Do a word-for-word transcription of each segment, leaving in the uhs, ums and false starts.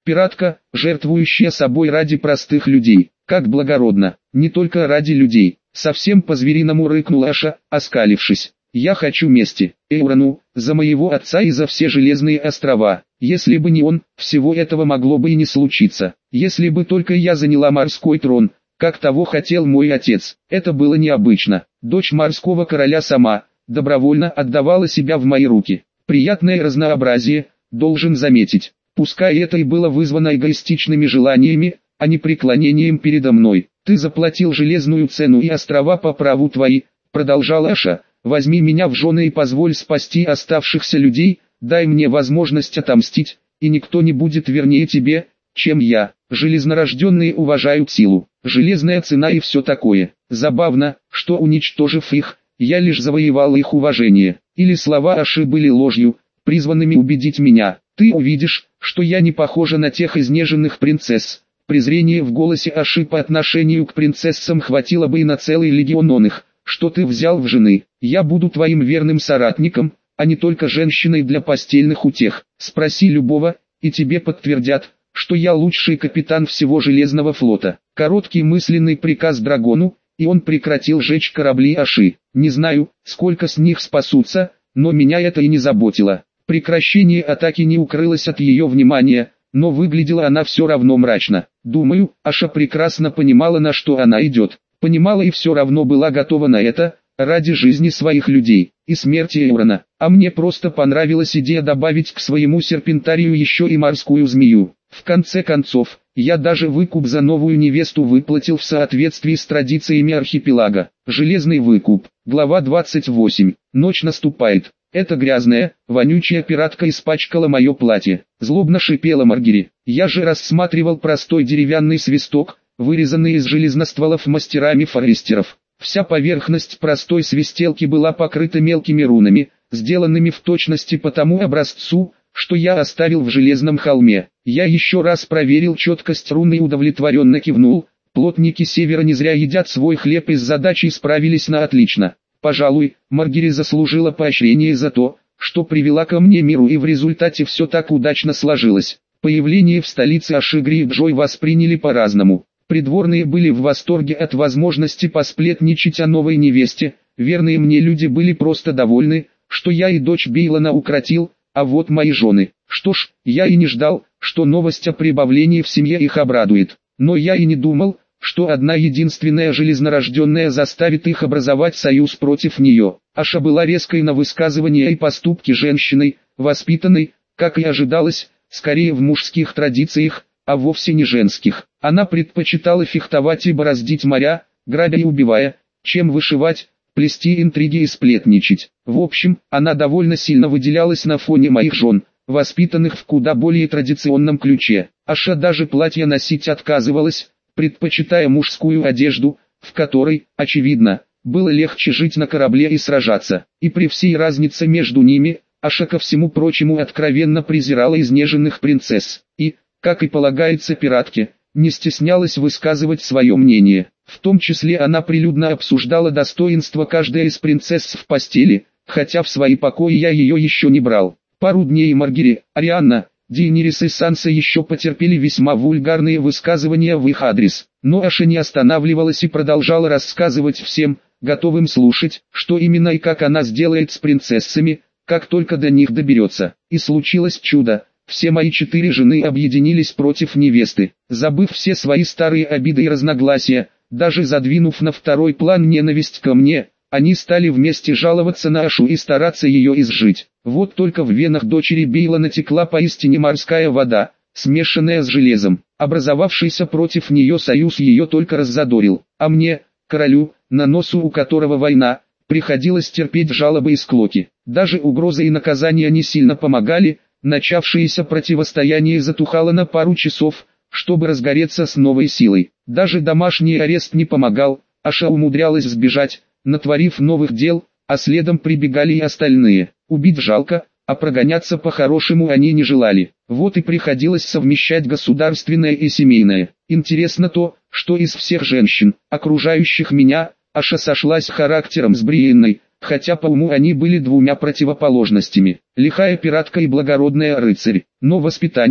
Пиратка, жертвующая собой ради простых людей. Как благородно, не только ради людей. Совсем по-звериному рыкнул Аша, оскалившись. Я хочу мести, Эйрону, за моего отца и за все Железные острова. Если бы не он, всего этого могло бы и не случиться. Если бы только я заняла морской трон, как того хотел мой отец. Это было необычно. Дочь морского короля сама, добровольно отдавала себя в мои руки. Приятное разнообразие, должен заметить. Пускай это и было вызвано эгоистичными желаниями, а не преклонением передо мной. Ты заплатил железную цену и острова по праву твои, продолжал Аша. Возьми меня в жены и позволь спасти оставшихся людей, дай мне возможность отомстить, и никто не будет вернее тебе, чем я. Железнорожденные уважают силу, железная цена и все такое. Забавно, что уничтожив их, я лишь завоевал их уважение. Или слова Аши были ложью, призванными убедить меня. Ты увидишь, что я не похожа на тех изнеженных принцесс. Презрение в голосе Аши по отношению к принцессам хватило бы и на целый легион он их. Что ты взял в жены? Я буду твоим верным соратником, а не только женщиной для постельных утех. Спроси любого, и тебе подтвердят, что я лучший капитан всего Железного флота. Короткий мысленный приказ Драгону, и он прекратил жечь корабли Аши. Не знаю, сколько с них спасутся, но меня это и не заботило. Прекращение атаки не укрылось от ее внимания, но выглядела она все равно мрачно. Думаю, Аша прекрасно понимала, на что она идет. Понимала и все равно была готова на это, ради жизни своих людей, и смерти Эйрона. А мне просто понравилась идея добавить к своему серпентарию еще и морскую змею. В конце концов, я даже выкуп за новую невесту выплатил в соответствии с традициями архипелага. Железный выкуп. Глава двадцать восемь. Ночь наступает. Эта грязная, вонючая пиратка испачкала мое платье. Злобно шипела Маргери. Я же рассматривал простой деревянный свисток, вырезанный из железностволов мастерами форестеров. Вся поверхность простой свистелки была покрыта мелкими рунами, сделанными в точности по тому образцу, что я оставил в Железном холме. Я еще раз проверил четкость руны и удовлетворенно кивнул. Плотники Севера не зря едят свой хлеб и с задачей справились на отлично. Пожалуй, Маргери заслужила поощрение за то, что привела ко мне миру, и в результате все так удачно сложилось. Появление в столице Ашигри и Джой восприняли по-разному. Придворные были в восторге от возможности посплетничать о новой невесте, верные мне люди были просто довольны, что я и дочь Бейлона укротил, а вот мои жены. Что ж, я и не ждал, что новость о прибавлении в семье их обрадует, но я и не думал, что одна единственная железнорожденная заставит их образовать союз против нее. Аша была резкой на высказывания и поступки женщиной, воспитанной, как и ожидалось, скорее в мужских традициях, а вовсе не женских. Она предпочитала фехтовать и бороздить моря, грабя и убивая, чем вышивать, плести интриги и сплетничать. В общем, она довольно сильно выделялась на фоне моих жен, воспитанных в куда более традиционном ключе. Аша даже платье носить отказывалась, предпочитая мужскую одежду, в которой, очевидно, было легче жить на корабле и сражаться. И при всей разнице между ними, Аша ко всему прочему откровенно презирала изнеженных принцесс, и, как и полагается пиратке, не стеснялась высказывать свое мнение. В том числе она прилюдно обсуждала достоинства каждой из принцесс в постели, хотя в свои покои я ее еще не брал. Пару дней Маргери, Арианна, Дейенирис и Санса еще потерпели весьма вульгарные высказывания в их адрес, но Аша не останавливалась и продолжала рассказывать всем, готовым слушать, что именно и как она сделает с принцессами, как только до них доберется. И случилось чудо. Все мои четыре жены объединились против невесты, забыв все свои старые обиды и разногласия, даже задвинув на второй план ненависть ко мне, они стали вместе жаловаться на Ашу и стараться ее изжить. Вот только в венах дочери Бейлона текла поистине морская вода, смешанная с железом. Образовавшийся против нее союз ее только раззадорил, а мне, королю, на носу у которого война, приходилось терпеть жалобы и склоки. Даже угрозы и наказания не сильно помогали. Начавшееся противостояние затухало на пару часов, чтобы разгореться с новой силой. Даже домашний арест не помогал, Аша умудрялась сбежать, натворив новых дел, а следом прибегали и остальные. Убить жалко, а прогоняться по-хорошему они не желали. Вот и приходилось совмещать государственное и семейное. Интересно то, что из всех женщин, окружающих меня, Аша сошлась характером с Бриенной, хотя по уму они были двумя противоположностями. Лихая пиратка и благородная рыцарь. Но воспитание,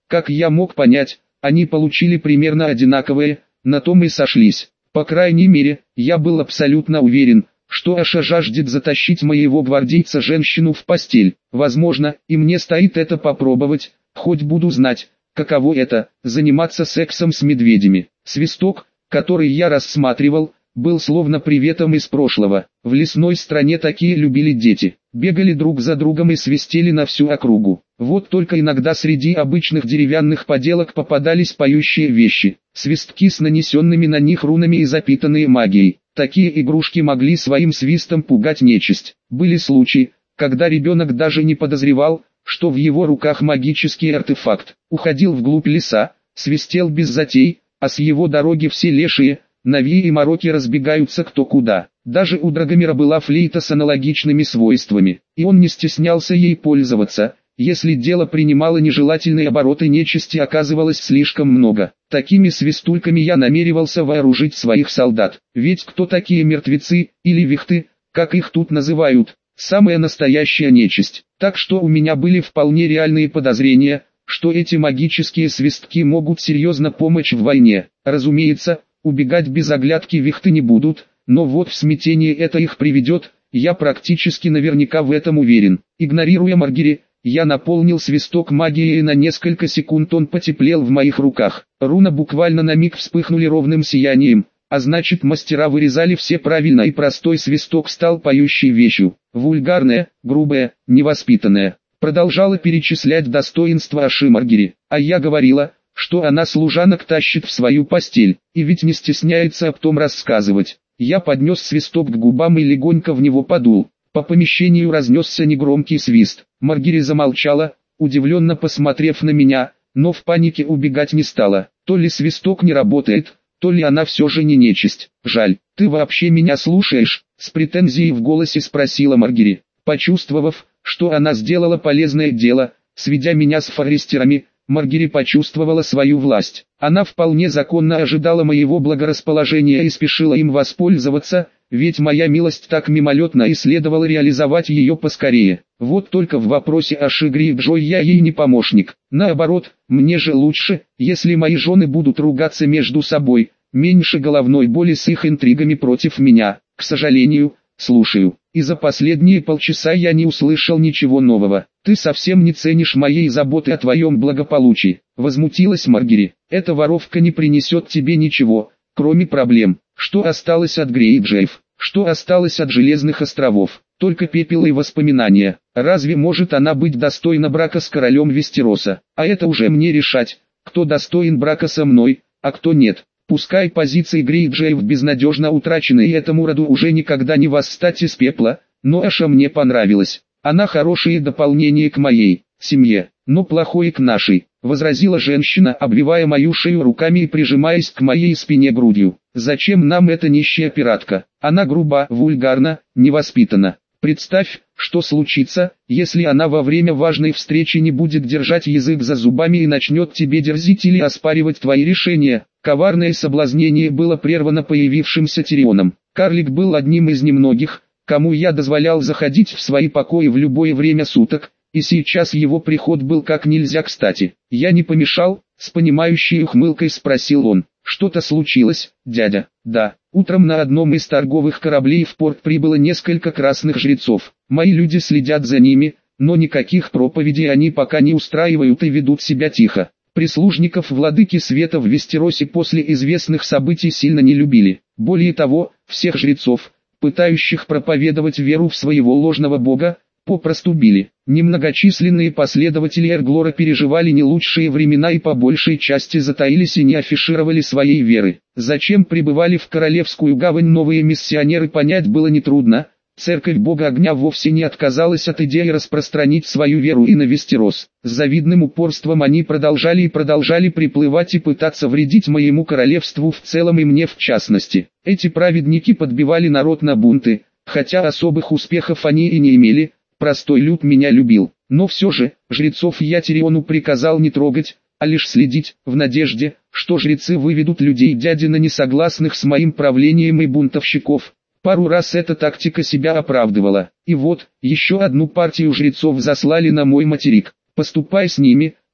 Как я мог понять, они получили примерно одинаковые, на том и сошлись. По крайней мере, я был абсолютно уверен, что Аша жаждет затащить моего гвардейца-женщину в постель. Возможно, и мне стоит это попробовать, хоть буду знать, каково это – заниматься сексом с медведями. Свисток, который я рассматривал, был словно приветом из прошлого. В лесной стране такие любили дети. Бегали друг за другом и свистели на всю округу. Вот только иногда среди обычных деревянных поделок попадались поющие вещи. Свистки с нанесенными на них рунами и запитанные магией. Такие игрушки могли своим свистом пугать нечисть. Были случаи, когда ребенок даже не подозревал, что в его руках магический артефакт. Уходил вглубь леса, свистел без затей, а с его дороги все лешие, навии и мороки разбегаются кто куда. Даже у Драгомира была флейта с аналогичными свойствами, и он не стеснялся ей пользоваться, если дело принимало нежелательные обороты, нечисти оказывалось слишком много. Такими свистульками я намеревался вооружить своих солдат, ведь кто такие мертвецы, или вихты, как их тут называют, самая настоящая нечисть. Так что у меня были вполне реальные подозрения, что эти магические свистки могут серьезно помочь в войне. Разумеется, убегать без оглядки вихты не будут, но вот в смятение это их приведет, я практически наверняка в этом уверен. Игнорируя Маргири, я наполнил свисток магией, и на несколько секунд он потеплел в моих руках. Руны буквально на миг вспыхнули ровным сиянием, а значит, мастера вырезали все правильно, и простой свисток стал поющей вещью. Вульгарная, грубая, невоспитанная. Продолжала перечислять достоинства Аши Маргири, а я говорила, что она служанок тащит в свою постель, и ведь не стесняется об том рассказывать. Я поднес свисток к губам и легонько в него подул. По помещению разнесся негромкий свист. Маргири замолчала, удивленно посмотрев на меня, но в панике убегать не стала. То ли свисток не работает, то ли она все же не нечисть. «Жаль, ты вообще меня слушаешь?» — с претензией в голосе спросила Маргири. Почувствовав, что она сделала полезное дело, сведя меня с форестерами, Маргири почувствовала свою власть. Она вполне законно ожидала моего благорасположения и спешила им воспользоваться, ведь моя милость так мимолетна, и следовало реализовать ее поскорее. Вот только в вопросе о Шигри и Джой я ей не помощник. Наоборот, мне же лучше, если мои жены будут ругаться между собой, меньше головной боли с их интригами против меня. К сожалению, слушаю. И за последние полчаса я не услышал ничего нового. «Ты совсем не ценишь моей заботы о твоем благополучии», — возмутилась Маргири. «Эта воровка не принесет тебе ничего, кроме проблем. Что осталось от Грейджеев? Что осталось от Железных островов? Только пепел и воспоминания. Разве может она быть достойна брака с королем Вестероса? А это уже мне решать, кто достоин брака со мной, а кто нет. Пускай позиции Грейджеев безнадежно утрачены и этому роду уже никогда не восстать из пепла, но Аша мне понравилась. Она хорошее дополнение к моей семье, но плохое к нашей», — возразила женщина, обвивая мою шею руками и прижимаясь к моей спине грудью. «Зачем нам эта нищая пиратка? Она груба, вульгарна, невоспитана. Представь, что случится, если она во время важной встречи не будет держать язык за зубами и начнет тебе дерзить или оспаривать твои решения». Коварное соблазнение было прервано появившимся Тирионом. Карлик был одним из немногих, кому я дозволял заходить в свои покои в любое время суток, и сейчас его приход был как нельзя кстати. «Я не помешал?» — с понимающей ухмылкой спросил он. «Что-то случилось, дядя?» «Да, утром на одном из торговых кораблей в порт прибыло несколько красных жрецов. Мои люди следят за ними, но никаких проповедей они пока не устраивают и ведут себя тихо. Прислужников владыки света в Вестеросе после известных событий сильно не любили. Более того, всех жрецов, пытающих проповедовать веру в своего ложного бога, попросту били. Немногочисленные последователи Эрглора переживали не лучшие времена и по большей части затаились и не афишировали своей веры. Зачем прибывали в Королевскую гавань новые миссионеры, понять было нетрудно. Церковь Бога Огня вовсе не отказалась от идеи распространить свою веру и на Вестерос. С завидным упорством они продолжали и продолжали приплывать и пытаться вредить моему королевству в целом и мне в частности. Эти праведники подбивали народ на бунты, хотя особых успехов они и не имели. Простой люд меня любил, но все же, жрецов я Тириону приказал не трогать, а лишь следить, в надежде, что жрецы выведут людей дядина несогласных с моим правлением и бунтовщиков. Пару раз эта тактика себя оправдывала, и вот, еще одну партию жрецов заслали на мой материк. «Поступай с ними,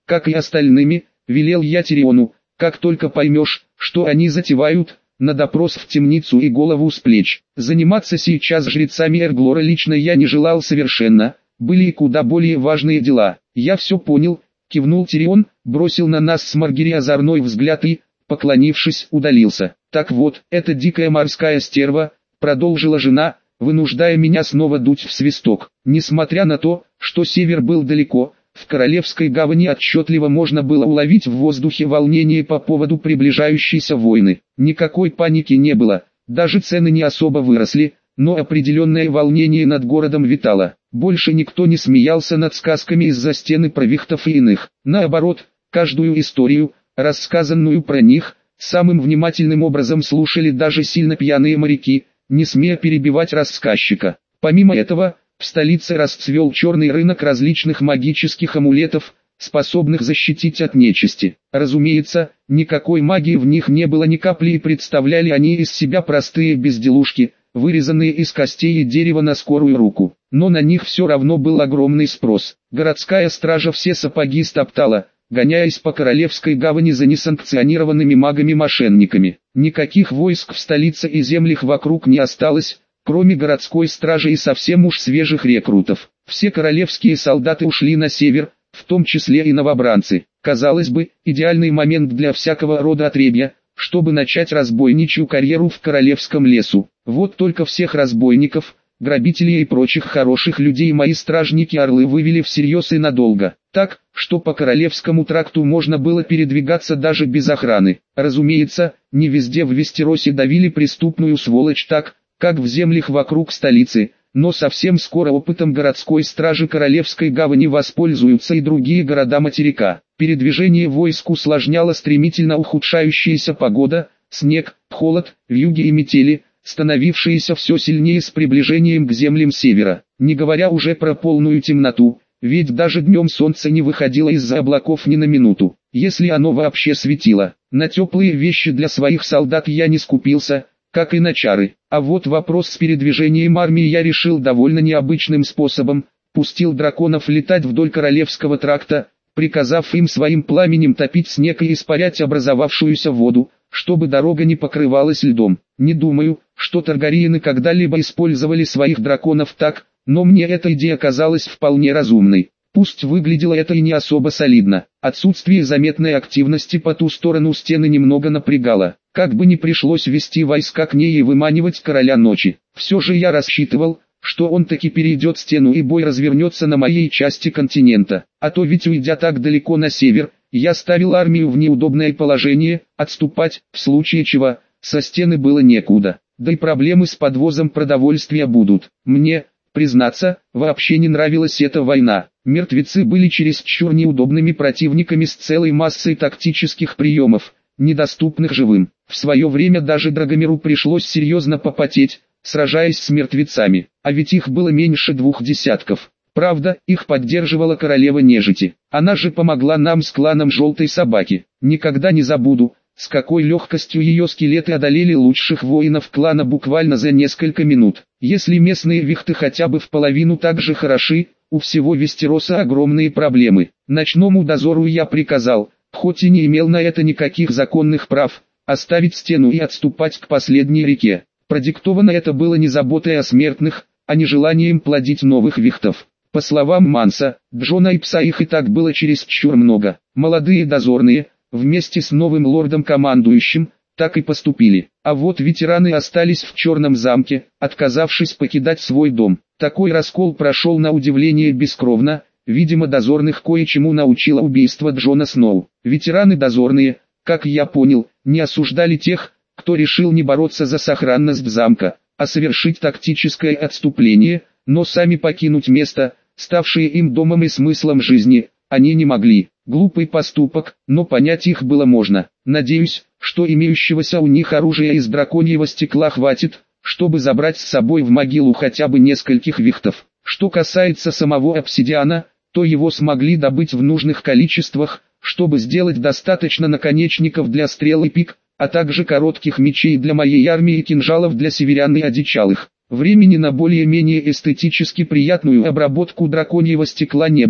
как и остальными, велел я Тириону, как только поймешь, что они затевают, на допрос в темницу и голову с плеч. Заниматься сейчас жрецами Эрглора лично я не желал совершенно, были и куда более важные дела. Я все понял, кивнул Тирион, бросил на нас с Маргири озорной взгляд и, поклонившись, удалился. Так вот, эта дикая морская стерва, продолжила жена, вынуждая меня снова дуть в свисток. Несмотря на то, что север был далеко, в Королевской гавани отчетливо можно было уловить в воздухе волнение по поводу приближающейся войны. Никакой паники не было, даже цены не особо выросли, но определенное волнение над городом витало. Больше никто не смеялся над сказками из-за стены про вихтов и иных. Наоборот, каждую историю, рассказанную про них, самым внимательным образом слушали даже сильно пьяные моряки, не смея перебивать рассказчика. Помимо этого, в столице расцвел черный рынок различных магических амулетов, способных защитить от нечисти. Разумеется, никакой магии в них не было ни капли и представляли они из себя простые безделушки, вырезанные из костей и дерева на скорую руку. Но на них все равно был огромный спрос. Городская стража все сапоги стоптала, гоняясь по Королевской гавани за несанкционированными магами-мошенниками. Никаких войск в столице и землях вокруг не осталось, кроме городской стражи и совсем уж свежих рекрутов. Все королевские солдаты ушли на север, в том числе и новобранцы. Казалось бы, идеальный момент для всякого рода отребья, чтобы начать разбойничью карьеру в королевском лесу. Вот только всех разбойников, грабителей и прочих хороших людей мои стражники-орлы вывели всерьез и надолго. Так, что по Королевскому тракту можно было передвигаться даже без охраны. Разумеется, не везде в Вестеросе давили преступную сволочь так, как в землях вокруг столицы, но совсем скоро опытом городской стражи Королевской гавани воспользуются и другие города материка. Передвижение войск усложняла стремительно ухудшающаяся погода, снег, холод, вьюги и метели, становившиеся все сильнее с приближением к землям севера. Не говоря уже про полную темноту, ведь даже днем солнце не выходило из-за облаков ни на минуту, если оно вообще светило. На теплые вещи для своих солдат я не скупился, как и на чары. А вот вопрос с передвижением армии я решил довольно необычным способом, пустил драконов летать вдоль Королевского тракта, приказав им своим пламенем топить снег и испарять образовавшуюся воду, чтобы дорога не покрывалась льдом. Не думаю, что таргариены когда-либо использовали своих драконов так, но мне эта идея казалась вполне разумной. Пусть выглядело это и не особо солидно, отсутствие заметной активности по ту сторону стены немного напрягало. Как бы ни пришлось вести войска к ней и выманивать короля ночи. Все же я рассчитывал, что он таки перейдет стену и бой развернется на моей части континента. А то ведь уйдя так далеко на север, я ставил армию в неудобное положение, отступать, в случае чего, со стены было некуда. Да и проблемы с подвозом продовольствия будут. Мне, признаться, вообще не нравилась эта война. Мертвецы были чересчур неудобными противниками с целой массой тактических приемов, недоступных живым. В свое время даже Драгомиру пришлось серьезно попотеть, сражаясь с мертвецами, а ведь их было меньше двух десятков. Правда, их поддерживала королева нежити. Она же помогла нам с кланом Желтой Собаки. Никогда не забуду, с какой легкостью ее скелеты одолели лучших воинов клана буквально за несколько минут. Если местные вихты хотя бы в половину так же хороши, у всего Вестероса огромные проблемы. Ночному дозору я приказал, хоть и не имел на это никаких законных прав, оставить стену и отступать к последней реке. Продиктовано это было не заботой о смертных, а не желанием плодить новых вихтов. По словам Манса, Джона и Пса их и так было чересчур много. Молодые дозорные, вместе с новым лордом-командующим, так и поступили. А вот ветераны остались в Черном замке, отказавшись покидать свой дом. Такой раскол прошел на удивление бескровно, видимо дозорных кое-чему научило убийство Джона Сноу. Ветераны дозорные, как я понял, не осуждали тех, кто решил не бороться за сохранность замка, а совершить тактическое отступление, но сами покинуть место, ставшее им домом и смыслом жизни, они не могли. Глупый поступок, но понять их было можно. Надеюсь, что имеющегося у них оружия из драконьего стекла хватит, чтобы забрать с собой в могилу хотя бы нескольких вихтов. Что касается самого обсидиана, то его смогли добыть в нужных количествах, чтобы сделать достаточно наконечников для стрел и пик, а также коротких мечей для моей армии и кинжалов для северян и одичалых. Времени на более-менее эстетически приятную обработку драконьего стекла не было,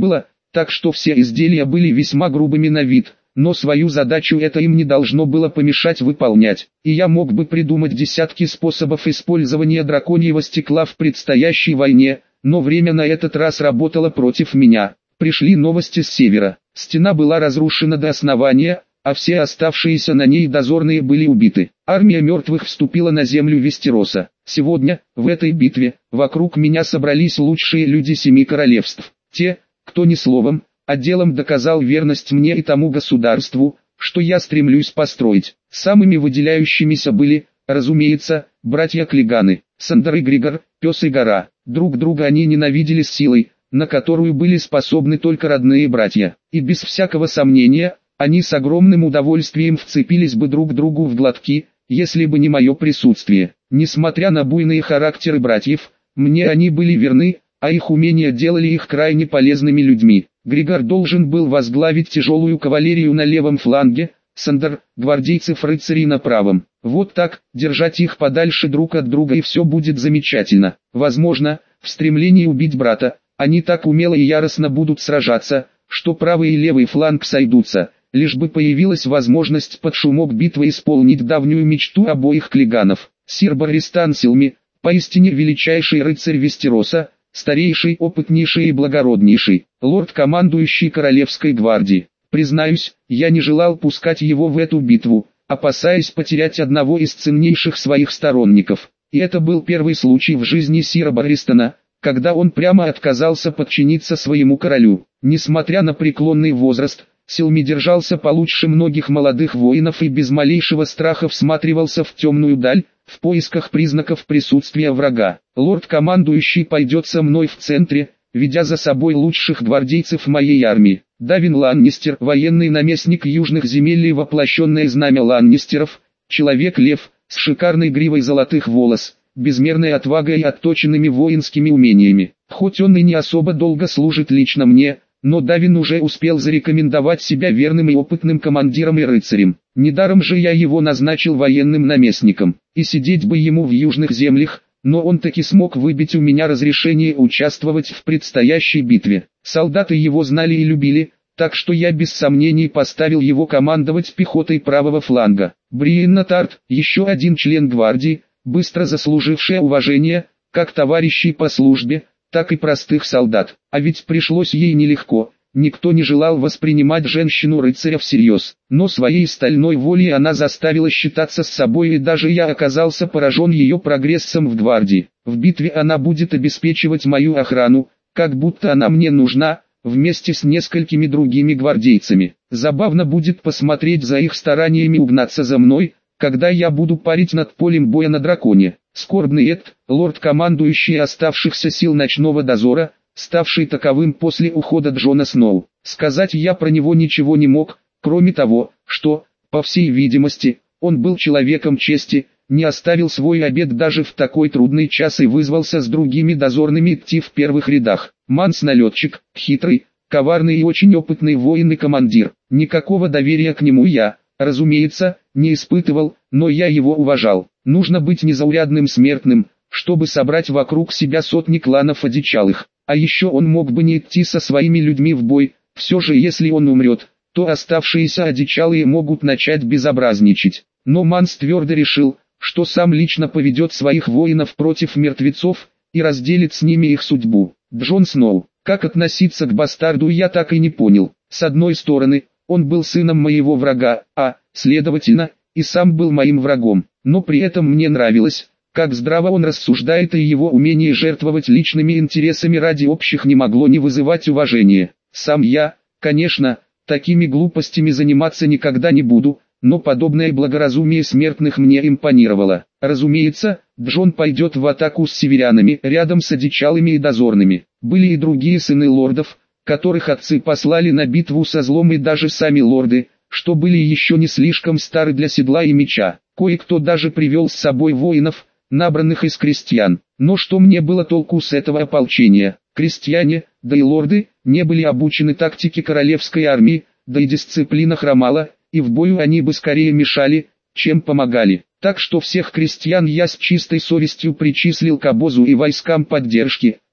так что все изделия были весьма грубыми на вид, но свою задачу это им не должно было помешать выполнять, и я мог бы придумать десятки способов использования драконьего стекла в предстоящей войне, но время на этот раз работало против меня. Пришли новости с севера, стена была разрушена до основания, а все оставшиеся на ней дозорные были убиты. Армия мертвых вступила на землю Вестероса. Сегодня, в этой битве, вокруг меня собрались лучшие люди семи королевств. Те, кто не словом, а делом доказал верность мне и тому государству, что я стремлюсь построить. Самыми выделяющимися были, разумеется, братья Клиганы, Сандер и Григор, Пес и Гора. Друг друга они ненавидели с силой, на которую были способны только родные братья. И без всякого сомнения, они с огромным удовольствием вцепились бы друг другу в глотки, если бы не мое присутствие. Несмотря на буйные характеры братьев, мне они были верны, а их умения делали их крайне полезными людьми. Григор должен был возглавить тяжелую кавалерию на левом фланге, Сандер – гвардейцев-рыцарей на правом. Вот так, держать их подальше друг от друга и все будет замечательно. Возможно, в стремлении убить брата, они так умело и яростно будут сражаться, что правый и левый фланг сойдутся, лишь бы появилась возможность под шумок битвы исполнить давнюю мечту обоих Клиганов. Сир Барристан Селми, поистине величайший рыцарь Вестероса, старейший, опытнейший и благороднейший, лорд-командующий Королевской гвардии. Признаюсь, я не желал пускать его в эту битву, опасаясь потерять одного из ценнейших своих сторонников. И это был первый случай в жизни сира Барристана, когда он прямо отказался подчиниться своему королю. Несмотря на преклонный возраст, Селми держался получше многих молодых воинов и без малейшего страха всматривался в темную даль, в поисках признаков присутствия врага. Лорд-командующий пойдет со мной в центре, ведя за собой лучших гвардейцев моей армии. Давин Ланнистер, военный наместник южных земель и воплощенное знамя Ланнистеров, человек-лев, с шикарной гривой золотых волос, безмерной отвагой и отточенными воинскими умениями. Хоть он и не особо долго служит лично мне, но Давин уже успел зарекомендовать себя верным и опытным командиром и рыцарем. Недаром же я его назначил военным наместником, и сидеть бы ему в южных землях, но он таки смог выбить у меня разрешение участвовать в предстоящей битве. Солдаты его знали и любили, так что я без сомнений поставил его командовать пехотой правого фланга. Бриенна Тарт, еще один член гвардии, быстро заслужившая уважение, как товарищей по службе, так и простых солдат. А ведь пришлось ей нелегко, никто не желал воспринимать женщину-рыцаря всерьез. Но своей стальной волей она заставила считаться с собой, и даже я оказался поражен ее прогрессом в гвардии. В битве она будет обеспечивать мою охрану, как будто она мне нужна, вместе с несколькими другими гвардейцами. Забавно будет посмотреть за их стараниями угнаться за мной, когда я буду парить над полем боя на драконе. Скорбный Эд, лорд-командующий оставшихся сил ночного дозора, ставший таковым после ухода Джона Сноу. Сказать я про него ничего не мог, кроме того, что, по всей видимости, он был человеком чести, не оставил свой обет даже в такой трудный час и вызвался с другими дозорными идти в первых рядах. Манс налетчик, хитрый, коварный и очень опытный воин и командир. Никакого доверия к нему я, разумеется, не испытывал, но я его уважал. Нужно быть незаурядным смертным, чтобы собрать вокруг себя сотни кланов одичалых. А еще он мог бы не идти со своими людьми в бой, все же если он умрет, то оставшиеся одичалые могут начать безобразничать. Но Манс твердо решил, что сам лично поведет своих воинов против мертвецов, и разделит с ними их судьбу. Джон Сноу. Как относиться к бастарду я так и не понял. С одной стороны, он был сыном моего врага, а, следовательно, и сам был моим врагом. Но при этом мне нравилось, как здраво он рассуждает, и его умение жертвовать личными интересами ради общих не могло не вызывать уважения. Сам я, конечно, такими глупостями заниматься никогда не буду, но подобное благоразумие смертных мне импонировало. Разумеется, Джон пойдет в атаку с северянами, рядом с одичалыми и дозорными. Были и другие сыны лордов, которых отцы послали на битву со злом, и даже сами лорды, что были еще не слишком стары для седла и меча. Кое-кто даже привел с собой воинов, набранных из крестьян. Но что мне было толку с этого ополчения? Крестьяне, да и лорды, не были обучены тактике королевской армии, да и дисциплина хромала, и в бою они бы скорее мешали, чем помогали. Так что всех крестьян я с чистой совестью причислил к обозу и войскам поддержки,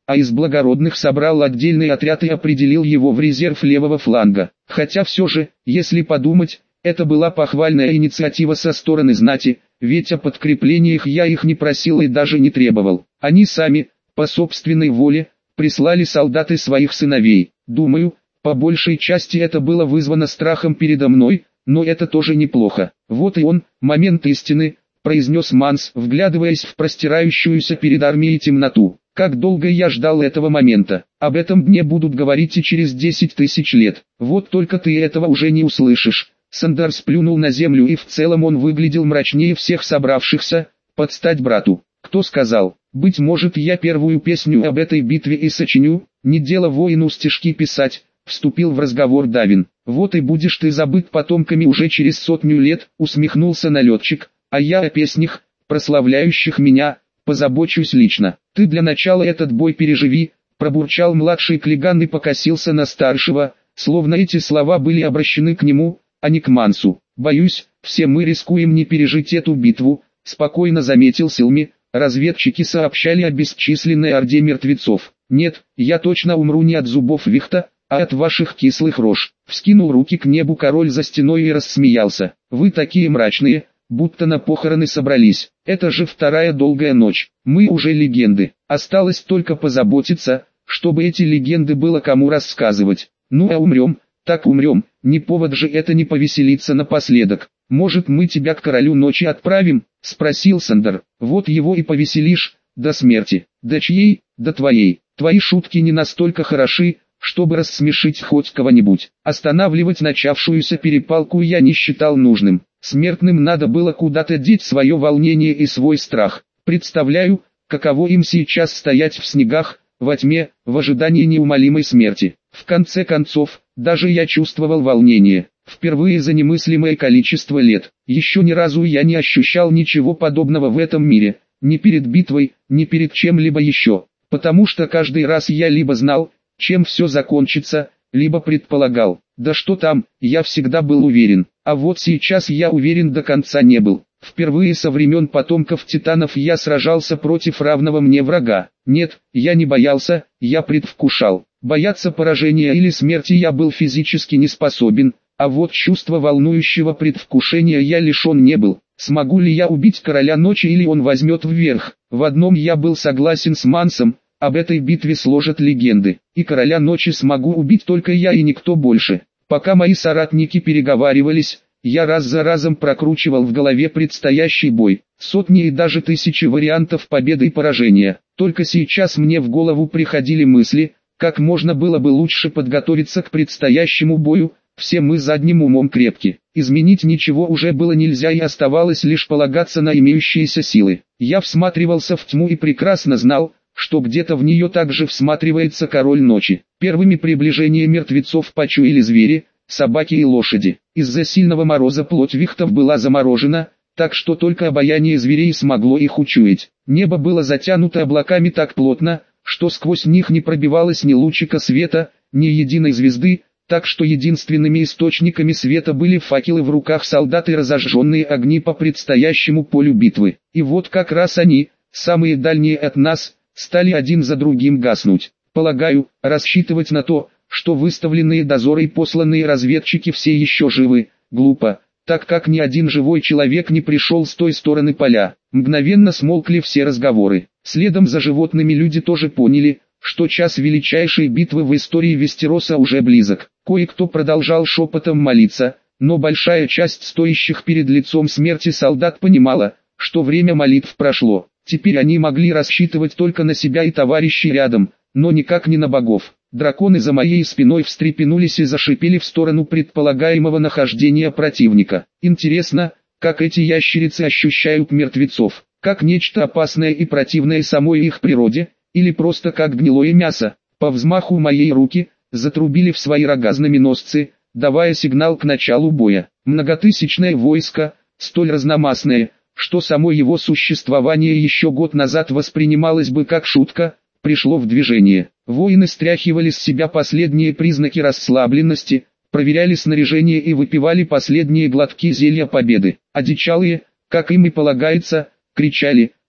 а из благородных собрал отдельный отряд и определил его в резерв левого фланга. Хотя все же, если подумать, это была похвальная инициатива со стороны знати, ведь о подкреплениях я их не просил и даже не требовал. Они сами, по собственной воле, прислали солдаты своих сыновей. Думаю, по большей части это было вызвано страхом передо мной, но это тоже неплохо. Вот и он, момент истины, произнес Манс, вглядываясь в простирающуюся перед армией темноту. Как долго я ждал этого момента. Об этом дне будут говорить и через десять тысяч лет. Вот только ты этого уже не услышишь. Сандер сплюнул на землю, и в целом он выглядел мрачнее всех собравшихся, под стать брату. Кто сказал? Быть может, я первую песню об этой битве и сочиню, не дело воину стишки писать, вступил в разговор Давин. Вот и будешь ты забыт потомками уже через сотню лет, усмехнулся налетчик, а я о песнях, прославляющих меня, позабочусь лично. Ты для начала этот бой переживи, пробурчал младший Клиган и покосился на старшего, словно эти слова были обращены к нему, а не к Мансу. Боюсь, все мы рискуем не пережить эту битву, спокойно заметил Силми. Разведчики сообщали о бесчисленной орде мертвецов. Нет, я точно умру не от зубов Вихта, а от ваших кислых рож. Вскинул руки к небу король за стеной и рассмеялся. Вы такие мрачные, будто на похороны собрались. Это же вторая долгая ночь. Мы уже легенды. Осталось только позаботиться, чтобы эти легенды было кому рассказывать. Ну а умрем, так умрем. Не повод же это не повеселиться напоследок. Может, мы тебя к королю ночи отправим? Спросил Сандер. Вот его и повеселишь, до смерти. До чьей? До твоей. Твои шутки не настолько хороши, чтобы рассмешить хоть кого-нибудь. Останавливать начавшуюся перепалку я не считал нужным. Смертным надо было куда-то деть свое волнение и свой страх. Представляю, каково им сейчас стоять в снегах, во тьме, в ожидании неумолимой смерти. В конце концов, даже я чувствовал волнение. Впервые за немыслимое количество лет. Еще ни разу я не ощущал ничего подобного в этом мире. Ни перед битвой, ни перед чем-либо еще. Потому что каждый раз я либо знал, чем все закончится, либо предполагал. Да что там, я всегда был уверен. А вот сейчас я уверен до конца не был. Впервые со времен потомков титанов я сражался против равного мне врага. Нет, я не боялся, я предвкушал. Бояться поражения или смерти я был физически не способен. А вот чувства волнующего предвкушения я лишен не был. Смогу ли я убить короля ночи или он возьмет вверх? В одном я был согласен с Мансом, об этой битве сложат легенды. И короля ночи смогу убить только я и никто больше. Пока мои соратники переговаривались, я раз за разом прокручивал в голове предстоящий бой. Сотни и даже тысячи вариантов победы и поражения. Только сейчас мне в голову приходили мысли, как можно было бы лучше подготовиться к предстоящему бою. Все мы задним умом крепки. Изменить ничего уже было нельзя и оставалось лишь полагаться на имеющиеся силы. Я всматривался в тьму и прекрасно знал, что где-то в нее также всматривается король ночи. Первыми приближение мертвецов почуяли звери, собаки и лошади. Из-за сильного мороза плоть вихтов была заморожена, так что только обаяние зверей смогло их учуять. Небо было затянуто облаками так плотно, что сквозь них не пробивалось ни лучика света, ни единой звезды, так что единственными источниками света были факелы в руках солдат и разожженные огни по предстоящему полю битвы. И вот как раз они, самые дальние от нас, стали один за другим гаснуть. Полагаю, рассчитывать на то, что выставленные дозоры и посланные разведчики все еще живы, глупо, так как ни один живой человек не пришел с той стороны поля. Мгновенно смолкли все разговоры. Следом за животными люди тоже поняли, что час величайшей битвы в истории Вестероса уже близок. Кое-кто продолжал шепотом молиться, но большая часть стоящих перед лицом смерти солдат понимала, что время молитв прошло. Теперь они могли рассчитывать только на себя и товарищей рядом, но никак не на богов. Драконы за моей спиной встрепенулись и зашипели в сторону предполагаемого нахождения противника. Интересно, как эти ящерицы ощущают мертвецов, как нечто опасное и противное самой их природе, или просто как гнилое мясо. По взмаху моей руки, затрубили в свои рога знаменосцы, давая сигнал к началу боя. Многотысячное войско, столь разномастное, что само его существование еще год назад воспринималось бы как шутка, пришло в движение. Воины стряхивали с себя последние признаки расслабленности, проверяли снаряжение и выпивали последние глотки зелья победы. Одичалые, как им и полагается, кричали,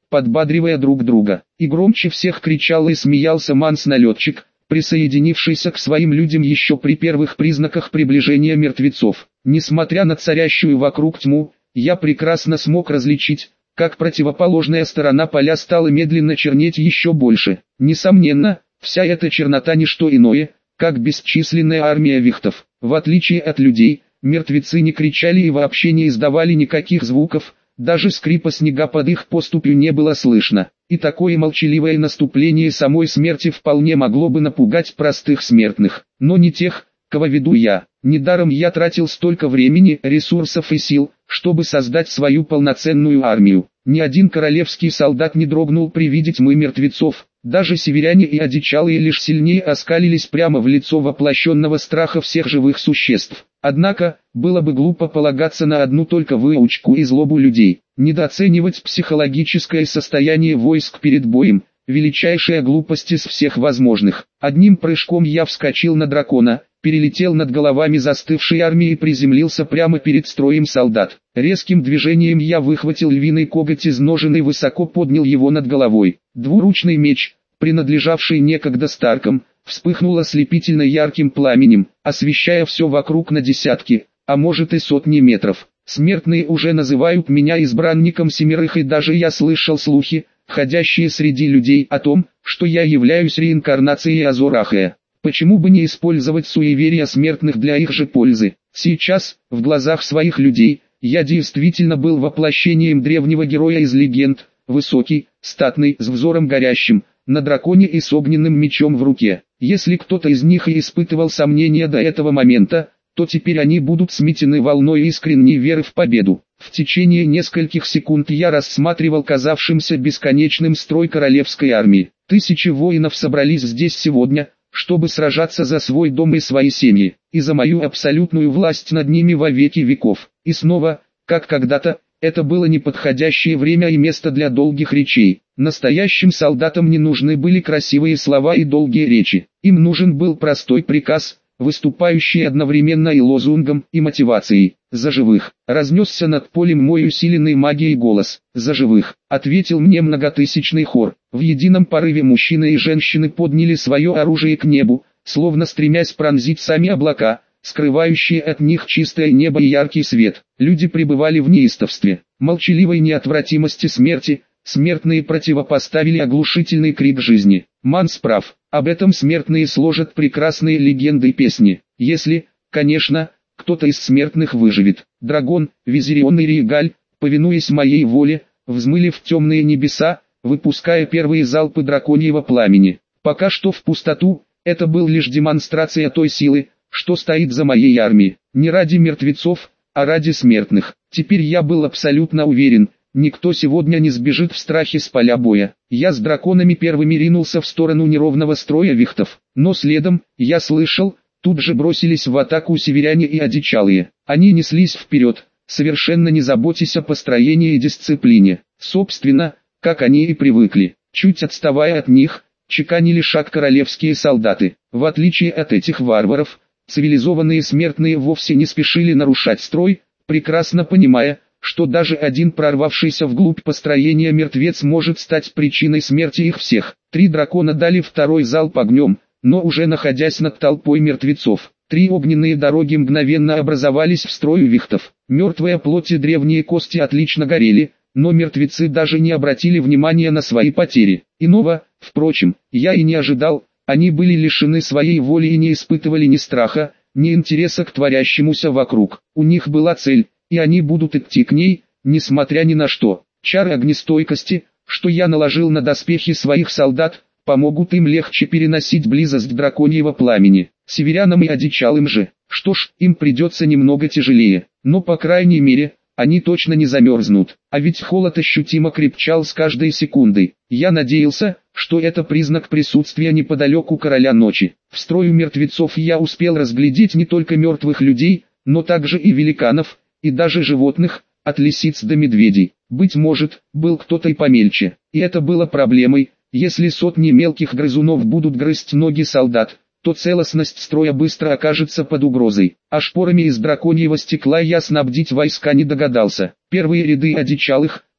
подбадривая друг друга. И громче всех кричал и смеялся Манс-налетчик, присоединившийся к своим людям еще при первых признаках приближения мертвецов. Несмотря на царящую вокруг тьму, я прекрасно смог различить, как противоположная сторона поля стала медленно чернеть еще больше. Несомненно, вся эта чернота не что иное, как бесчисленная армия вихтов. В отличие от людей, мертвецы не кричали и вообще не издавали никаких звуков, даже скрипа снега под их поступью не было слышно. И такое молчаливое наступление самой смерти вполне могло бы напугать простых смертных, но не тех, кого веду я. Недаром я тратил столько времени, ресурсов и сил, чтобы создать свою полноценную армию. Ни один королевский солдат не дрогнул при виде тьмы мертвецов, даже северяне и одичалые лишь сильнее оскалились прямо в лицо воплощенного страха всех живых существ. Однако, было бы глупо полагаться на одну только выучку и злобу людей. Недооценивать психологическое состояние войск перед боем – величайшая глупость из всех возможных. Одним прыжком я вскочил на дракона, перелетел над головами застывшей армии и приземлился прямо перед строем солдат. Резким движением я выхватил львиный коготь из ножен и высоко поднял его над головой. Двуручный меч, принадлежавший некогда Старкам, вспыхнул ослепительно ярким пламенем, освещая все вокруг на десятки, а может и сотни метров. Смертные уже называют меня избранником семерых, и даже я слышал слухи, ходящие среди людей, о том, что я являюсь реинкарнацией Азор-Ахая. Почему бы не использовать суеверия смертных для их же пользы? Сейчас, в глазах своих людей, я действительно был воплощением древнего героя из легенд, высокий, статный, с взором горящим, на драконе и с огненным мечом в руке. Если кто-то из них и испытывал сомнения до этого момента, то теперь они будут сметены волной искренней веры в победу. В течение нескольких секунд я рассматривал казавшимся бесконечным строй королевской армии. Тысячи воинов собрались здесь сегодня, чтобы сражаться за свой дом и свои семьи, и за мою абсолютную власть над ними во веки веков. И снова, как когда-то, это было неподходящее время и место для долгих речей. Настоящим солдатам не нужны были красивые слова и долгие речи. Им нужен был простой приказ, выступающий одновременно и лозунгом, и мотивацией. «За живых!» Разнесся над полем мой усиленный магией голос. «За живых!» Ответил мне многотысячный хор. В едином порыве мужчины и женщины подняли свое оружие к небу, словно стремясь пронзить сами облака, скрывающие от них чистое небо и яркий свет. Люди пребывали в неистовстве, молчаливой неотвратимости смерти. Смертные противопоставили оглушительный крик жизни. Манс прав, об этом смертные сложат прекрасные легенды и песни. Если, конечно, кто-то из смертных выживет. Драгон, Визирион и Ригаль, повинуясь моей воле, взмыли в темные небеса, выпуская первые залпы драконьего пламени. Пока что в пустоту, это был лишь демонстрация той силы, что стоит за моей армией. Не ради мертвецов, а ради смертных. Теперь я был абсолютно уверен, никто сегодня не сбежит в страхе с поля боя. Я с драконами первыми ринулся в сторону неровного строя вихтов, но следом, я слышал, тут же бросились в атаку северяне и одичалые. Они неслись вперед, совершенно не заботясь о построении и дисциплине. Собственно, как они и привыкли. Чуть отставая от них, чеканили шаг королевские солдаты. В отличие от этих варваров, цивилизованные смертные вовсе не спешили нарушать строй, прекрасно понимая, что даже один прорвавшийся вглубь построения мертвец может стать причиной смерти их всех. Три дракона дали второй залп огнем, но уже находясь над толпой мертвецов. Три огненные дороги мгновенно образовались в строю вихтов. Мертвые плоти и древние кости отлично горели, но мертвецы даже не обратили внимания на свои потери. Иного, впрочем, я и не ожидал. Они были лишены своей воли и не испытывали ни страха, ни интереса к творящемуся вокруг. У них была цель, и они будут идти к ней, несмотря ни на что. Чары огнестойкости, что я наложил на доспехи своих солдат, помогут им легче переносить близость драконьего пламени. Северянам и одичалым же, что ж, им придется немного тяжелее, но по крайней мере, они точно не замерзнут. А ведь холод ощутимо крепчал с каждой секундой. Я надеялся, что это признак присутствия неподалеку короля ночи. В строю мертвецов я успел разглядеть не только мертвых людей, но также и великанов, и даже животных, от лисиц до медведей. Быть может, был кто-то и помельче. И это было проблемой. Если сотни мелких грызунов будут грызть ноги солдат, то целостность строя быстро окажется под угрозой. А шпорами из драконьего стекла я снабдить войска не догадался. Первые ряды одичалых,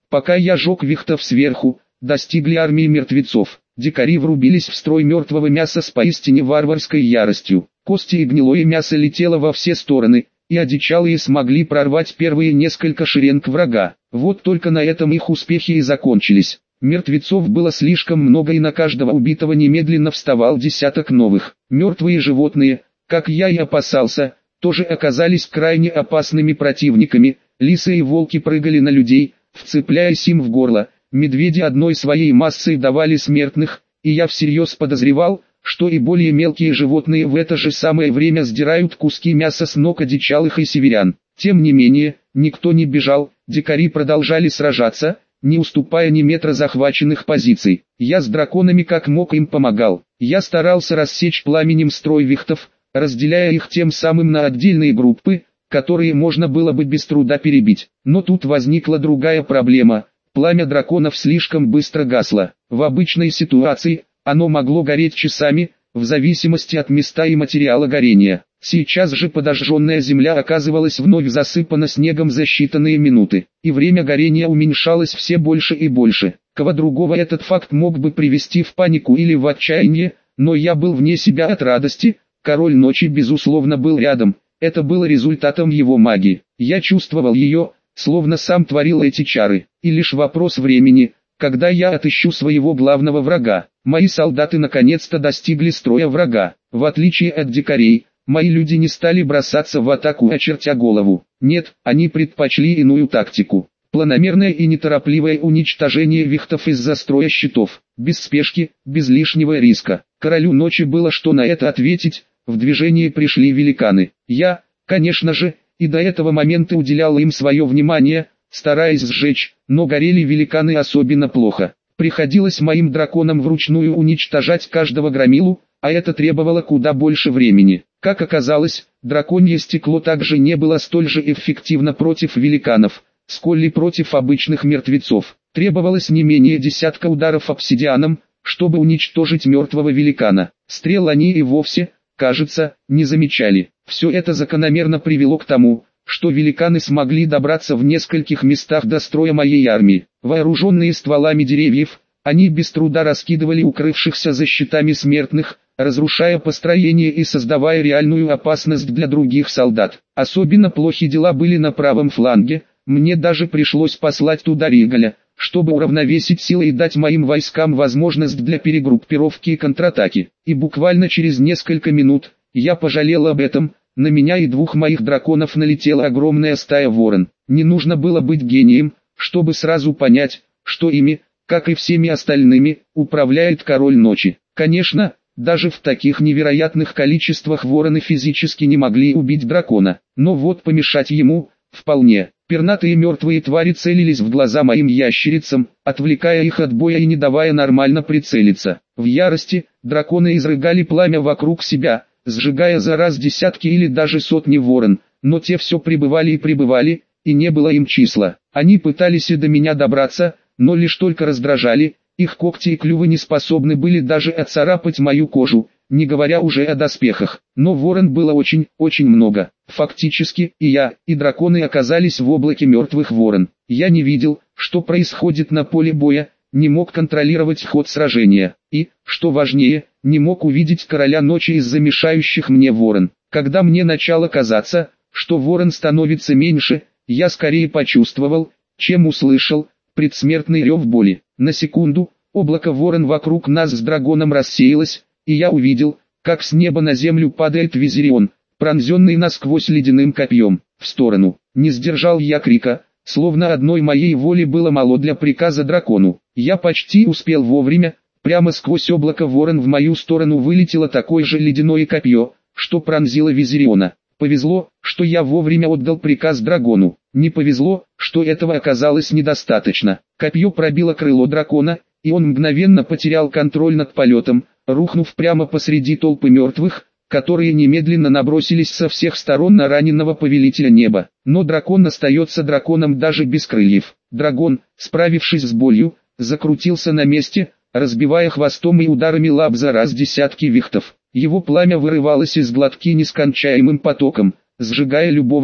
Пока я жег вихтов сверху, достигли армии мертвецов. Дикари врубились в строй мертвого мяса с поистине варварской яростью. Кости и гнилое мясо летело во все стороны, и одичалые смогли прорвать первые несколько шеренг врага. Вот только на этом их успехи и закончились. Мертвецов было слишком много, и на каждого убитого немедленно вставал десяток новых. Мертвые животные, как я и опасался, тоже оказались крайне опасными противниками. Лисы и волки прыгали на людей, вцепляясь им в горло. Медведи одной своей массой давали смертных, и я всерьез подозревал, что и более мелкие животные в это же самое время сдирают куски мяса с ног одичалых и северян. Тем не менее, никто не бежал, дикари продолжали сражаться, не уступая ни метра захваченных позиций. Я с драконами как мог им помогал. Я старался рассечь пламенем строй вихтов, разделяя их тем самым на отдельные группы, которые можно было бы без труда перебить. Но тут возникла другая проблема. Пламя драконов слишком быстро гасло. В обычной ситуации оно могло гореть часами, в зависимости от места и материала горения. Сейчас же подожженная земля оказывалась вновь засыпана снегом за считанные минуты, и время горения уменьшалось все больше и больше. Кого другого этот факт мог бы привести в панику или в отчаяние, но я был вне себя от радости. Король ночи безусловно был рядом, это было результатом его магии. Я чувствовал ее, словно сам творил эти чары, и лишь вопрос времени, когда я отыщу своего главного врага. Мои солдаты наконец-то достигли строя врага. В отличие от дикарей, мои люди не стали бросаться в атаку, очертя голову. Нет, они предпочли иную тактику. Планомерное и неторопливое уничтожение вихтов из-за строя щитов. Без спешки, без лишнего риска. Королю ночи было что на это ответить. В движение пришли великаны. Я, конечно же, и до этого момента уделял им свое внимание, стараясь сжечь, но горели великаны особенно плохо. Приходилось моим драконам вручную уничтожать каждого громилу, а это требовало куда больше времени. Как оказалось, драконье стекло также не было столь же эффективно против великанов, сколь и против обычных мертвецов. Требовалось не менее десятка ударов обсидианом, чтобы уничтожить мертвого великана. Стрел они и вовсе, кажется, не замечали. Все это закономерно привело к тому, что великаны смогли добраться в нескольких местах до строя моей армии. Вооруженные стволами деревьев, они без труда раскидывали укрывшихся за щитами смертных, разрушая построение и создавая реальную опасность для других солдат. Особенно плохи дела были на правом фланге. Мне даже пришлось послать туда Ригаля, чтобы уравновесить силы и дать моим войскам возможность для перегруппировки и контратаки. И буквально через несколько минут, я пожалел об этом, на меня и двух моих драконов налетела огромная стая ворон. Не нужно было быть гением, чтобы сразу понять, что ими, как и всеми остальными, управляет король ночи. Конечно, даже в таких невероятных количествах вороны физически не могли убить дракона, но вот помешать ему, вполне. Пернатые мертвые твари целились в глаза моим ящерицам, отвлекая их от боя и не давая нормально прицелиться. В ярости, драконы изрыгали пламя вокруг себя, сжигая за раз десятки или даже сотни ворон, но те все прибывали и прибывали, и не было им числа. Они пытались и до меня добраться, но лишь только раздражали, их когти и клювы не способны были даже отцарапать мою кожу, не говоря уже о доспехах. Но ворон было очень, очень много. Фактически, и я, и драконы оказались в облаке мертвых ворон. Я не видел, что происходит на поле боя, не мог контролировать ход сражения, и, что важнее, не мог увидеть короля ночи из-за мешающих мне ворон. Когда мне начало казаться, что ворон становится меньше, я скорее почувствовал, чем услышал, предсмертный рев боли. На секунду, облако ворон вокруг нас с драконом рассеялось, и я увидел, как с неба на землю падает Визирион, пронзенный насквозь ледяным копьем. В сторону. Не сдержал я крика, словно одной моей воли было мало для приказа дракону. Я почти успел вовремя, прямо сквозь облако ворон в мою сторону вылетело такое же ледяное копье, что пронзило Визириона. Повезло, что я вовремя отдал приказ дракону. Не повезло, что этого оказалось недостаточно. Копье пробило крыло дракона, и он мгновенно потерял контроль над полетом, рухнув прямо посреди толпы мертвых, которые немедленно набросились со всех сторон на раненого повелителя неба. Но дракон остается драконом даже без крыльев. Дракон, справившись с болью, закрутился на месте, разбивая хвостом и ударами лап за раз десятки вихтов. Его пламя вырывалось из глотки нескончаемым потоком, сжигая любого,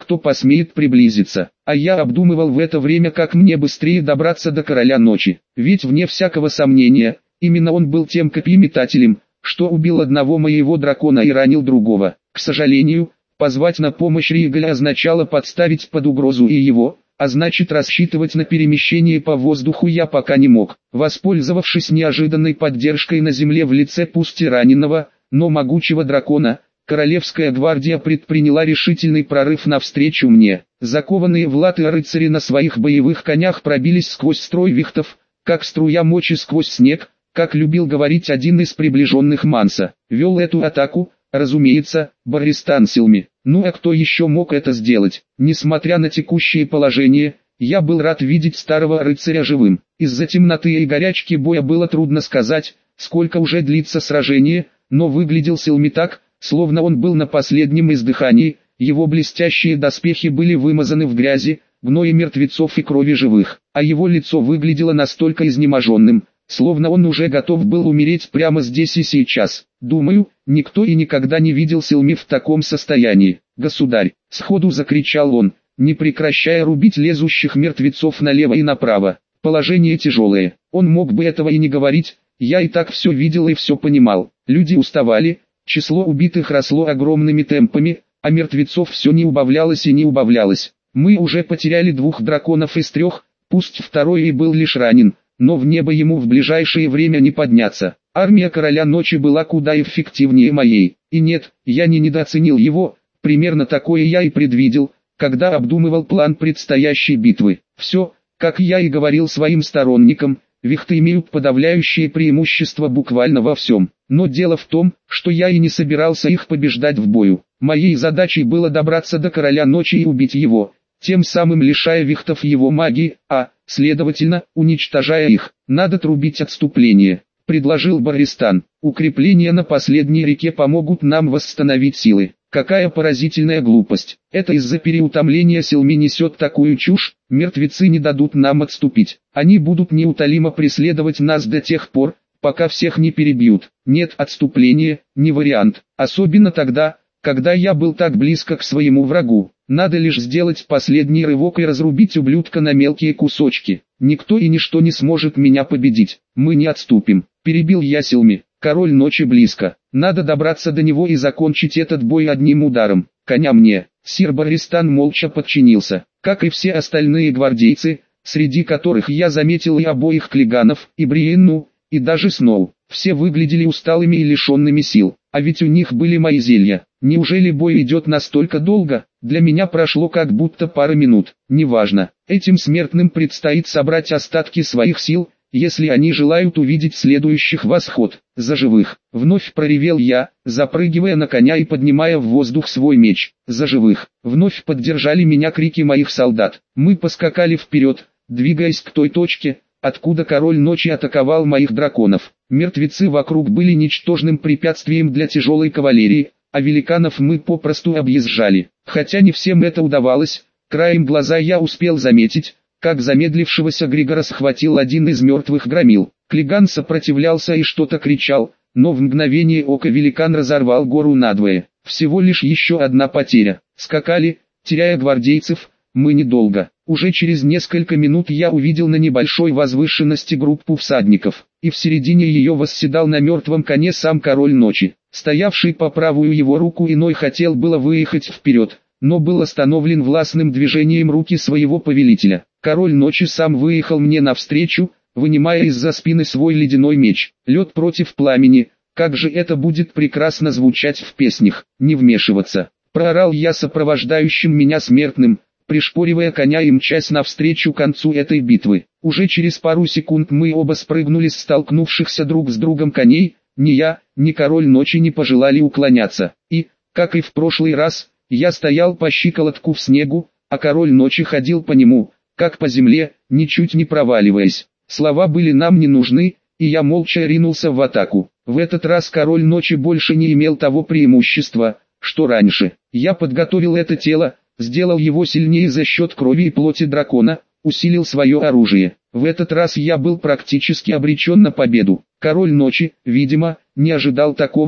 кто посмеет приблизиться. А я обдумывал в это время, как мне быстрее добраться до Короля Ночи. Ведь вне всякого сомнения, именно он был тем копьеметателем, что убил одного моего дракона и ранил другого. К сожалению, позвать на помощь Ригаля означало подставить под угрозу и его, а значит рассчитывать на перемещение по воздуху я пока не мог. Воспользовавшись неожиданной поддержкой на земле в лице пусть и раненого, но могучего дракона, Королевская гвардия предприняла решительный прорыв навстречу мне. Закованные в латы рыцари на своих боевых конях пробились сквозь строй вихтов, как струя мочи сквозь снег, как любил говорить один из приближенных Манса. Вел эту атаку, разумеется, Барристан Селми. Ну а кто еще мог это сделать? Несмотря на текущее положение, я был рад видеть старого рыцаря живым. Из-за темноты и горячки боя было трудно сказать, сколько уже длится сражение, но выглядел Селми так, словно он был на последнем издыхании. Его блестящие доспехи были вымазаны в грязи, гное мертвецов и крови живых, а его лицо выглядело настолько изнеможенным, словно он уже готов был умереть прямо здесь и сейчас. Думаю, никто и никогда не видел Селми в таком состоянии. «Государь!» — сходу закричал он, не прекращая рубить лезущих мертвецов налево и направо. Положение тяжелое. Он мог бы этого и не говорить, я и так все видел и все понимал. Люди уставали, число убитых росло огромными темпами, а мертвецов все не убавлялось и не убавлялось. Мы уже потеряли двух драконов из трех, пусть второй и был лишь ранен, но в небо ему в ближайшее время не подняться. Армия Короля Ночи была куда эффективнее моей, и нет, я не недооценил его, примерно такое я и предвидел, когда обдумывал план предстоящей битвы. Все, как я и говорил своим сторонникам, вихты имеют подавляющее преимущество буквально во всем. Но дело в том, что я и не собирался их побеждать в бою. Моей задачей было добраться до Короля Ночи и убить его, тем самым лишая вихтов его магии, а, следовательно, уничтожая их. Надо трубить отступление, предложил Барристан. Укрепления на последней реке помогут нам восстановить силы. Какая поразительная глупость. Это из-за переутомления Селми несет такую чушь, мертвецы не дадут нам отступить. Они будут неутолимо преследовать нас до тех пор, пока всех не перебьют. Нет, отступление не вариант. Особенно тогда, когда я был так близко к своему врагу. Надо лишь сделать последний рывок и разрубить ублюдка на мелкие кусочки. Никто и ничто не сможет меня победить. Мы не отступим. Перебил я Селми. Король Ночи близко. Надо добраться до него и закончить этот бой одним ударом. Коня мне. Сир Барристан молча подчинился, как и все остальные гвардейцы, среди которых я заметил и обоих Клиганов, и Бриенну, и даже Сноу. Все выглядели усталыми и лишенными сил, а ведь у них были мои зелья. Неужели бой идет настолько долго? Для меня прошло как будто пара минут. Неважно, этим смертным предстоит собрать остатки своих сил, если они желают увидеть следующих восход. За живых. Вновь проревел я, запрыгивая на коня и поднимая в воздух свой меч. За живых. Вновь поддержали меня крики моих солдат. Мы поскакали вперед, двигаясь к той точке, откуда Король Ночи атаковал моих драконов. Мертвецы вокруг были ничтожным препятствием для тяжелой кавалерии, а великанов мы попросту объезжали. Хотя не всем это удавалось, краем глаза я успел заметить, как замедлившегося Григора схватил один из мертвых громил. Клиган сопротивлялся и что-то кричал, но в мгновение ока великан разорвал гору надвое. Всего лишь еще одна потеря. Скакали, теряя гвардейцев, мы недолго. Уже через несколько минут я увидел на небольшой возвышенности группу всадников, и в середине ее восседал на мертвом коне сам Король Ночи. Стоявший по правую его руку иной хотел было выехать вперед, но был остановлен властным движением руки своего повелителя. Король Ночи сам выехал мне навстречу, вынимая из-за спины свой ледяной меч. Лед против пламени, как же это будет прекрасно звучать в песнях. Не вмешиваться, проорал я сопровождающим меня смертным, пришпоривая коня и мчась навстречу концу этой битвы. Уже через пару секунд мы оба спрыгнули с столкнувшихся друг с другом коней. Ни я, ни Король Ночи не пожелали уклоняться, и, как и в прошлый раз, я стоял по щиколотку в снегу, а Король Ночи ходил по нему, как по земле, ничуть не проваливаясь. Слова были нам не нужны, и я молча ринулся в атаку. В этот раз Король Ночи больше не имел того преимущества, что раньше. Я подготовил это тело, сделал его сильнее за счет крови и плоти дракона, усилил свое оружие. В этот раз я был практически обречен на победу. Король Ночи, видимо, не ожидал такого,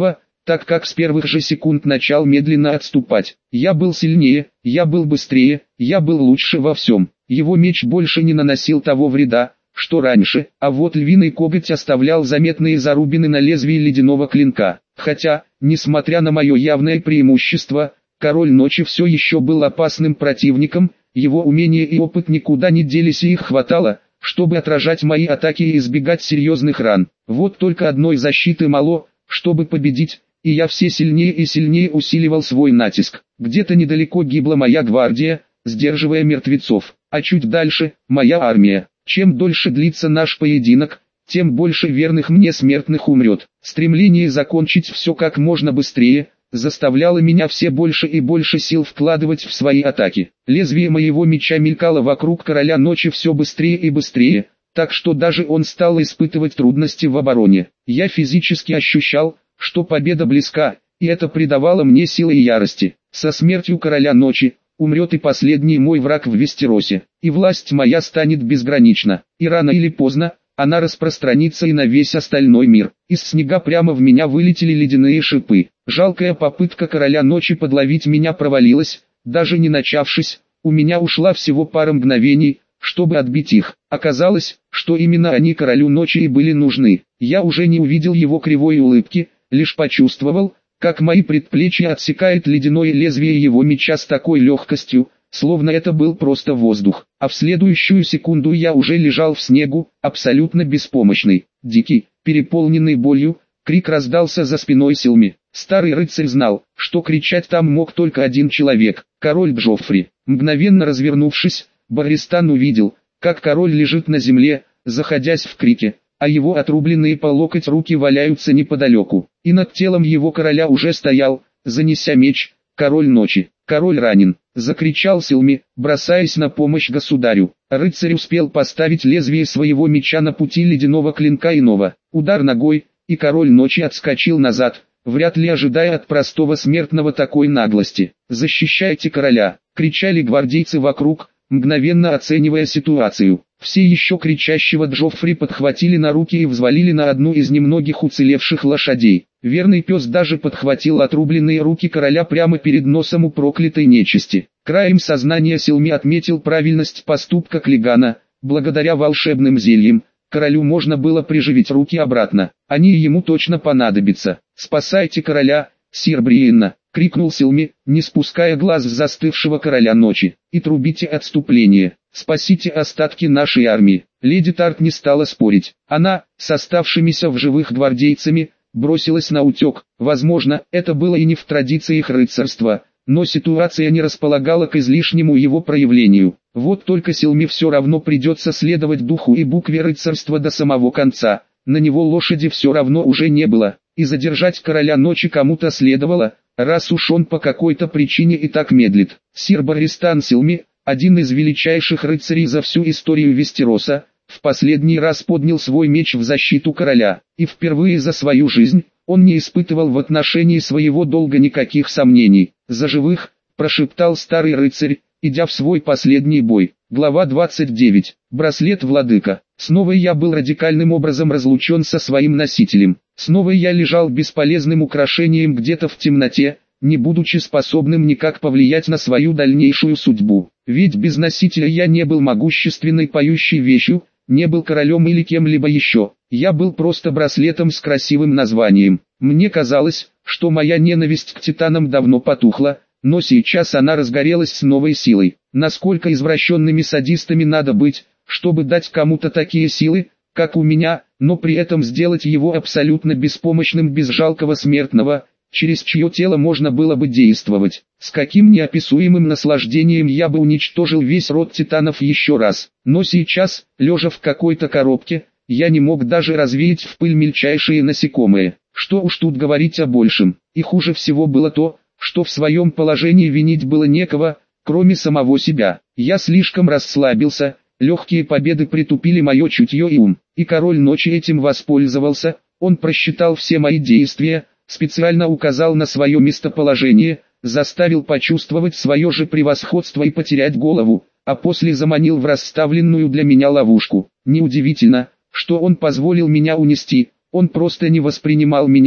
так как с первых же секунд начал медленно отступать. Я был сильнее, я был быстрее, я был лучше во всем. Его меч больше не наносил того вреда, что раньше, а вот львиный коготь оставлял заметные зарубины на лезвии ледяного клинка. Хотя, несмотря на мое явное преимущество, король ночи все еще был опасным противником, его умения и опыт никуда не делись и их хватало, чтобы отражать мои атаки и избегать серьезных ран. Вот только одной защиты мало, чтобы победить, и я все сильнее и сильнее усиливал свой натиск. Где-то недалеко гибла моя гвардия, сдерживая мертвецов, а чуть дальше – моя армия. Чем дольше длится наш поединок, тем больше верных мне смертных умрет. Стремление закончить все как можно быстрее заставляло меня все больше и больше сил вкладывать в свои атаки. Лезвие моего меча мелькало вокруг короля ночи все быстрее и быстрее, так что даже он стал испытывать трудности в обороне. Я физически ощущал, что победа близка, и это придавало мне силы и ярости. Со смертью короля ночи умрет и последний мой враг в Вестеросе, и власть моя станет безгранична, и рано или поздно она распространится и на весь остальной мир. Из снега прямо в меня вылетели ледяные шипы. Жалкая попытка короля ночи подловить меня провалилась, даже не начавшись, у меня ушла всего пара мгновений, чтобы отбить их. Оказалось, что именно они королю ночи и были нужны. Я уже не увидел его кривой улыбки, лишь почувствовал, как мои предплечья отсекает ледяное лезвие его меча с такой легкостью, словно это был просто воздух, а в следующую секунду я уже лежал в снегу, абсолютно беспомощный. Дикий, переполненный болью, крик раздался за спиной Силми. Старый рыцарь знал, что кричать там мог только один человек, король Джоффри. Мгновенно развернувшись, Барристан увидел, как король лежит на земле, заходясь в крике, а его отрубленные по локоть руки валяются неподалеку, и над телом его короля уже стоял, занеся меч, король ночи. «Король ранен!» — закричал Силми, бросаясь на помощь государю. Рыцарь успел поставить лезвие своего меча на пути ледяного клинка иного. Удар ногой, и король ночи отскочил назад, вряд ли ожидая от простого смертного такой наглости. «Защищайте короля!» — кричали гвардейцы вокруг, мгновенно оценивая ситуацию. Все еще кричащего Джоффри подхватили на руки и взвалили на одну из немногих уцелевших лошадей. Верный пес даже подхватил отрубленные руки короля прямо перед носом у проклятой нечисти. Краем сознания Силми отметил правильность поступка Клигана. Благодаря волшебным зельям, королю можно было приживить руки обратно. Они ему точно понадобятся. «Спасайте короля, сир Бриенна!» — крикнул Силми, не спуская глаз с застывшего короля ночи. «И трубите отступление. Спасите остатки нашей армии». Леди Тарт не стала спорить. Она, с оставшимися в живых гвардейцами, бросилась на утек. Возможно, это было и не в традициях рыцарства, но ситуация не располагала к излишнему его проявлению. Вот только Силми все равно придется следовать духу и букве рыцарства до самого конца. На него лошади все равно уже не было, и задержать короля ночи кому-то следовало, раз уж он по какой-то причине и так медлит. Сир Барристан Силми, один из величайших рыцарей за всю историю Вестероса, в последний раз поднял свой меч в защиту короля, и впервые за свою жизнь он не испытывал в отношении своего долга никаких сомнений. «За живых!» – прошептал старый рыцарь, идя в свой последний бой. Глава двадцать девять. Браслет владыка. Снова я был радикальным образом разлучен со своим носителем. Снова я лежал бесполезным украшением где-то в темноте, не будучи способным никак повлиять на свою дальнейшую судьбу. Ведь без носителя я не был могущественной поющей вещью, не был королем или кем-либо еще. Я был просто браслетом с красивым названием. Мне казалось, что моя ненависть к титанам давно потухла, но сейчас она разгорелась с новой силой. Насколько извращенными садистами надо быть, чтобы дать кому-то такие силы, как у меня, но при этом сделать его абсолютно беспомощным без жалкого смертного, через чье тело можно было бы действовать. С каким неописуемым наслаждением я бы уничтожил весь род титанов еще раз. Но сейчас, лежа в какой-то коробке, я не мог даже развеять в пыль мельчайшие насекомые. Что уж тут говорить о большем. И хуже всего было то, что в своем положении винить было некого, кроме самого себя. Я слишком расслабился, легкие победы притупили мое чутье и ум. И король ночи этим воспользовался, он просчитал все мои действия, специально указал на свое местоположение, заставил почувствовать свое же превосходство и потерять голову, а после заманил в расставленную для меня ловушку. Неудивительно, что он позволил меня унести, он просто не воспринимал меня,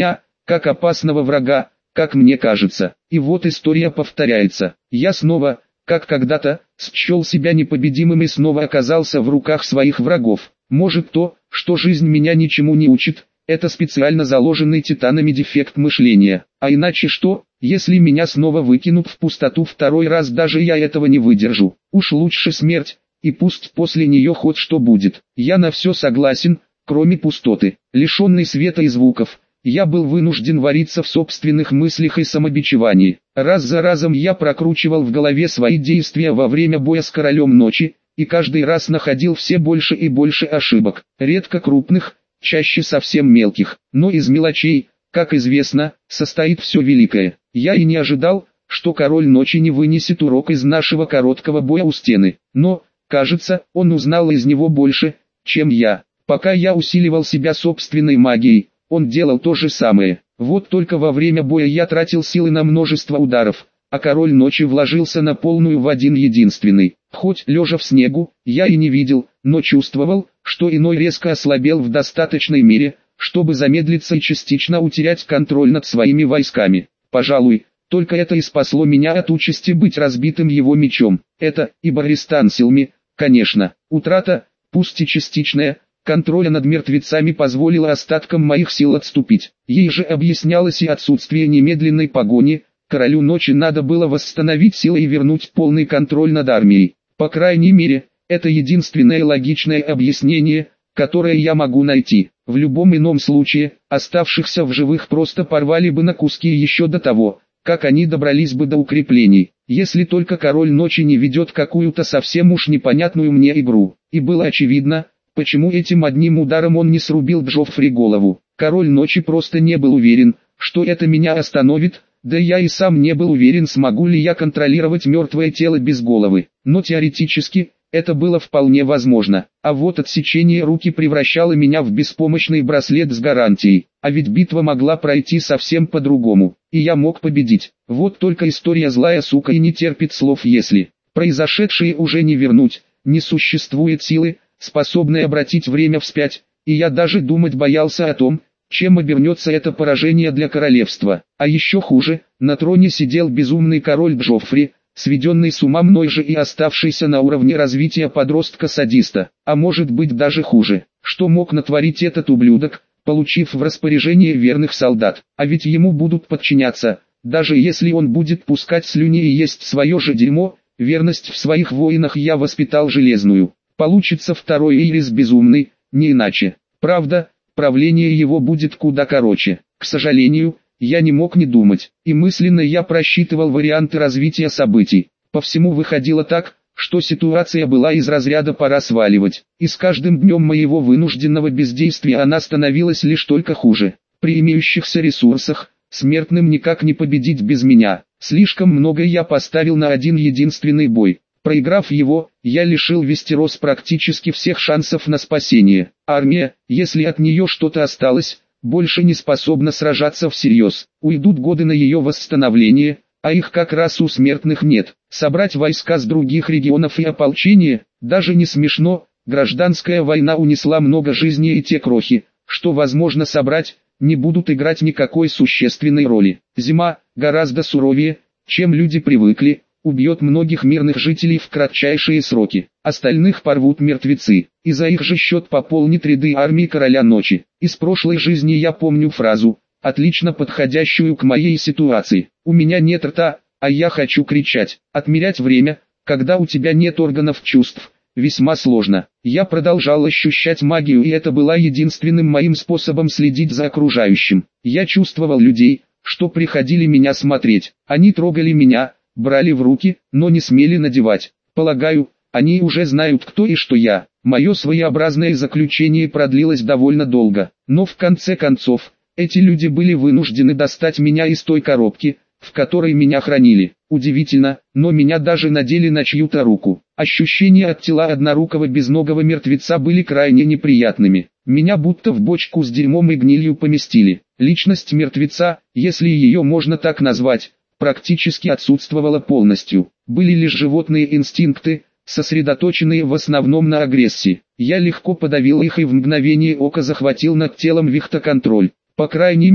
как опасного врага, как мне кажется. И вот история повторяется. Я снова, как когда-то, счел себя непобедимым и снова оказался в руках своих врагов. Может то, что жизнь меня ничему не учит, это специально заложенный титанами дефект мышления. А иначе что, если меня снова выкинут в пустоту второй раз, даже я этого не выдержу. Уж лучше смерть, и пусть после нее хоть что будет. Я на все согласен, кроме пустоты. Лишенный света и звуков, я был вынужден вариться в собственных мыслях и самобичевании. Раз за разом я прокручивал в голове свои действия во время боя с королем ночи, и каждый раз находил все больше и больше ошибок, редко крупных, чаще совсем мелких, но из мелочей, как известно, состоит все великое. Я и не ожидал, что король ночи не вынесет урок из нашего короткого боя у стены, но, кажется, он узнал из него больше, чем я. Пока я усиливал себя собственной магией, он делал то же самое. Вот только во время боя я тратил силы на множество ударов, а король ночи вложился на полную в один единственный. Хоть лежа в снегу, я и не видел, но чувствовал, что иной резко ослабел в достаточной мере, чтобы замедлиться и частично утерять контроль над своими войсками. Пожалуй, только это и спасло меня от участи быть разбитым его мечом. Это, и Барристан силми, конечно, утрата, пусть и частичная, контроля над мертвецами позволила остаткам моих сил отступить. Ей же объяснялось и отсутствие немедленной погони. Королю ночи надо было восстановить силы и вернуть полный контроль над армией. По крайней мере, это единственное логичное объяснение, которое я могу найти. В любом ином случае, оставшихся в живых просто порвали бы на куски еще до того, как они добрались бы до укреплений. Если только король ночи не ведет какую-то совсем уж непонятную мне игру. И было очевидно, почему этим одним ударом он не срубил Джоффри голову. Король ночи просто не был уверен, что это меня остановит. Да я и сам не был уверен, смогу ли я контролировать мертвое тело без головы. Но теоретически, это было вполне возможно. А вот отсечение руки превращало меня в беспомощный браслет с гарантией. А ведь битва могла пройти совсем по-другому. И я мог победить. Вот только история злая сука и не терпит слов «если». Произошедшее уже не вернуть. Не существует силы, способной обратить время вспять. И я даже думать боялся о том, чем обернется это поражение для королевства. А еще хуже, на троне сидел безумный король Джоффри, сведенный с ума мной же и оставшийся на уровне развития подростка-садиста. А может быть даже хуже. Что мог натворить этот ублюдок, получив в распоряжение верных солдат? А ведь ему будут подчиняться, даже если он будет пускать слюни и есть свое же дерьмо. Верность в своих воинах я воспитал железную. Получится второй Ирис безумный, не иначе. Правда, правление его будет куда короче. К сожалению, я не мог не думать, и мысленно я просчитывал варианты развития событий. По всему выходило так, что ситуация была из разряда «пора сваливать», и с каждым днем моего вынужденного бездействия она становилась лишь только хуже. При имеющихся ресурсах, смертным никак не победить без меня. Слишком много я поставил на один единственный бой. Проиграв его, я лишил Вестерос практически всех шансов на спасение. Армия, если от нее что-то осталось, больше не способна сражаться всерьез. Уйдут годы на ее восстановление, а их как раз у смертных нет. Собрать войска с других регионов и ополчение, даже не смешно. Гражданская война унесла много жизней, и те крохи, что возможно собрать, не будут играть никакой существенной роли. Зима, гораздо суровее, чем люди привыкли, убьет многих мирных жителей в кратчайшие сроки. Остальных порвут мертвецы, и за их же счет пополнит ряды армии короля ночи. Из прошлой жизни я помню фразу, отлично подходящую к моей ситуации. У меня нет рта, а я хочу кричать. Отмерять время, когда у тебя нет органов чувств, весьма сложно. Я продолжал ощущать магию, и это была единственным моим способом следить за окружающим. Я чувствовал людей, что приходили меня смотреть. Они трогали меня, брали в руки, но не смели надевать. Полагаю, они уже знают, кто и что я. Мое своеобразное заключение продлилось довольно долго, но в конце концов, эти люди были вынуждены достать меня из той коробки, в которой меня хранили. Удивительно, но меня даже надели на чью-то руку. Ощущения от тела однорукого безногого мертвеца были крайне неприятными. Меня будто в бочку с дерьмом и гнилью поместили. Личность мертвеца, если ее можно так назвать, практически отсутствовала полностью. Были лишь животные инстинкты, сосредоточенные в основном на агрессии. Я легко подавил их и в мгновение ока захватил над телом вихтоконтроль. По крайней мере,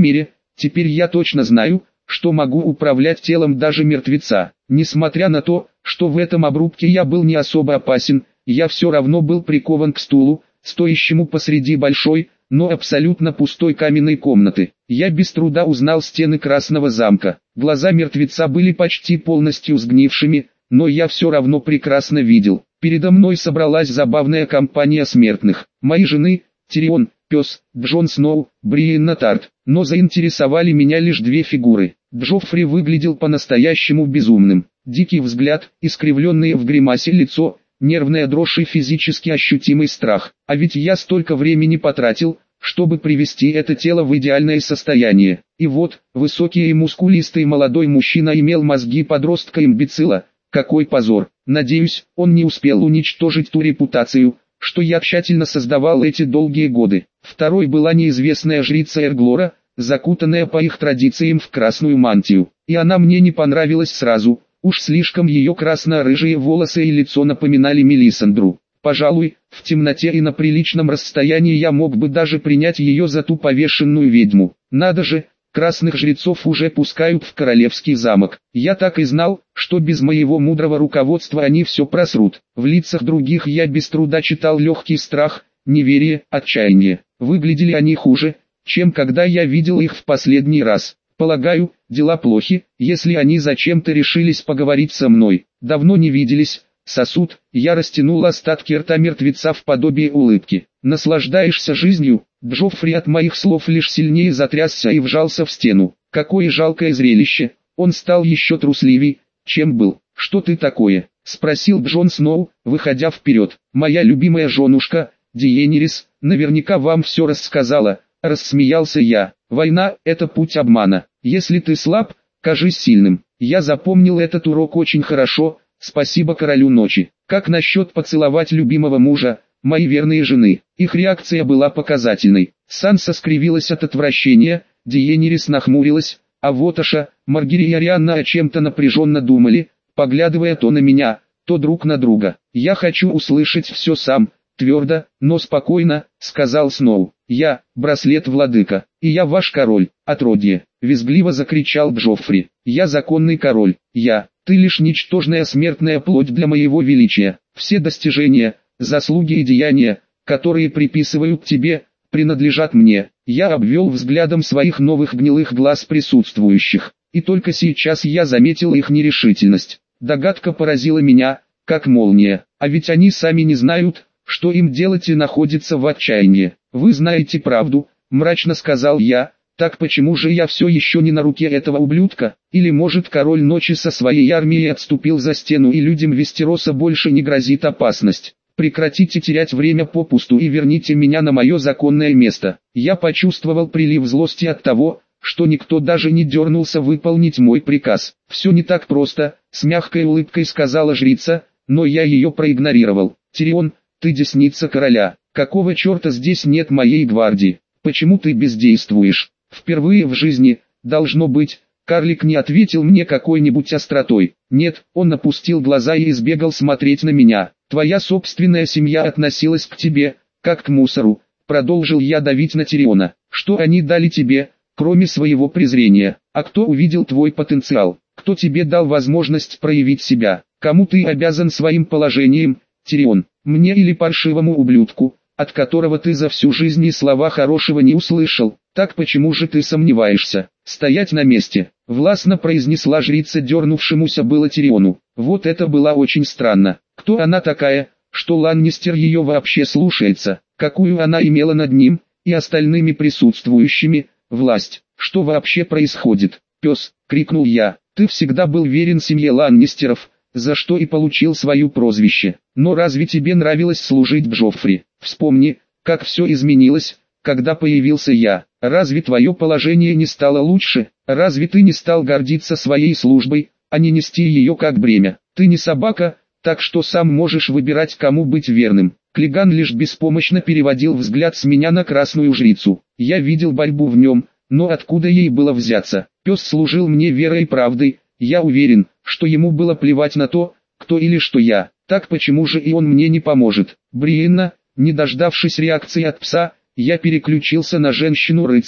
Теперь я точно знаю, что могу управлять телом даже мертвеца. Несмотря на то, что в этом обрубке я был не особо опасен, я все равно был прикован к стулу, стоящему посреди большой, но абсолютно пустой каменной комнаты. Я без труда узнал стены Красного замка. Глаза мертвеца были почти полностью сгнившими, но я все равно прекрасно видел. Передо мной собралась забавная компания смертных. Мои жены, Тирион, пес, Джон Сноу, Бриенна Тарт. Но заинтересовали меня лишь две фигуры. Джоффри выглядел по-настоящему безумным. Дикий взгляд, искривленное в гримасе лицо, нервная дрожь и физически ощутимый страх. А ведь я столько времени потратил, чтобы привести это тело в идеальное состояние. И вот, высокий и мускулистый молодой мужчина имел мозги подростка-имбецила. Какой позор! Надеюсь, он не успел уничтожить ту репутацию, что я тщательно создавал эти долгие годы. Второй была неизвестная жрица Эрглора, закутанная по их традициям в красную мантию. И она мне не понравилась сразу, уж слишком ее красно-рыжие волосы и лицо напоминали Мелисандру. Пожалуй, в темноте и на приличном расстоянии я мог бы даже принять ее за ту повешенную ведьму. Надо же, красных жрецов уже пускают в королевский замок. Я так и знал, что без моего мудрого руководства они все просрут. В лицах других я без труда читал легкий страх, неверие, отчаяние. Выглядели они хуже, чем когда я видел их в последний раз. Полагаю, дела плохи, если они зачем-то решились поговорить со мной. Давно не виделись. Сосуд, я растянул остатки рта мертвеца в подобие улыбки. Наслаждаешься жизнью? Джоффри от моих слов лишь сильнее затрясся и вжался в стену. Какое жалкое зрелище, он стал еще трусливей, чем был. Что ты такое? Спросил Джон Сноу, выходя вперед. Моя любимая женушка, Дейенерис, наверняка вам все рассказала, рассмеялся я. Война – это путь обмана. Если ты слаб, кажись сильным. Я запомнил этот урок очень хорошо. Спасибо королю ночи. Как насчет поцеловать любимого мужа, мои верные жены? Их реакция была показательной. Санса скривилась от отвращения, Дейенерис нахмурилась, а вот Аша, Маргири и Арианна о чем-то напряженно думали, поглядывая то на меня, то друг на друга. «Я хочу услышать все сам», твердо, но спокойно, сказал Сноу. «Я, браслет владыка, и я ваш король, отродье», визгливо закричал Джоффри. «Я законный король, я, ты лишь ничтожная смертная плоть для моего величия. Все достижения, заслуги и деяния, которые приписывают тебе, принадлежат мне». Я обвел взглядом своих новых гнилых глаз присутствующих, и только сейчас я заметил их нерешительность. Догадка поразила меня, как молния, а ведь они сами не знают, что им делать и находятся в отчаянии. «Вы знаете правду», — мрачно сказал я, — «так почему же я все еще не на руке этого ублюдка? Или может король ночи со своей армией отступил за стену и людям Вестероса больше не грозит опасность? Прекратите терять время попусту и верните меня на мое законное место». Я почувствовал прилив злости от того, что никто даже не дернулся выполнить мой приказ. «Все не так просто», — с мягкой улыбкой сказала жрица, но я ее проигнорировал. «Тирион, ты десница короля. Какого черта здесь нет моей гвардии? Почему ты бездействуешь?» Впервые в жизни, должно быть, карлик не ответил мне какой-нибудь остротой. Нет, он опустил глаза и избегал смотреть на меня. «Твоя собственная семья относилась к тебе, как к мусору», — продолжил я давить на Тириона. «Что они дали тебе, кроме своего презрения? А кто увидел твой потенциал? Кто тебе дал возможность проявить себя? Кому ты обязан своим положением, Тирион? Мне или паршивому ублюдку, от которого ты за всю жизнь и слова хорошего не услышал? Так почему же ты сомневаешься?» «Стоять на месте», — властно произнесла жрица дернувшемуся было Тириону. Вот это было очень странно. Кто она такая, что Ланнистер ее вообще слушается? Какую она имела над ним и остальными присутствующими власть? Что вообще происходит? «Пес», — крикнул я, — «ты всегда был верен семье Ланнистеров, за что и получил свое прозвище. Но разве тебе нравилось служить Джоффри? Вспомни, как все изменилось, когда появился я. Разве твое положение не стало лучше? Разве ты не стал гордиться своей службой, а не нести ее как бремя? Ты не собака, так что сам можешь выбирать, кому быть верным». Клиган лишь беспомощно переводил взгляд с меня на красную жрицу. Я видел борьбу в нем, но откуда ей было взяться? Пес служил мне верой и правдой. Я уверен, что ему было плевать на то, кто или что я. Так почему же и он мне не поможет? Бриенна, не дождавшись реакции от пса, я переключился на женщину-рыцаря,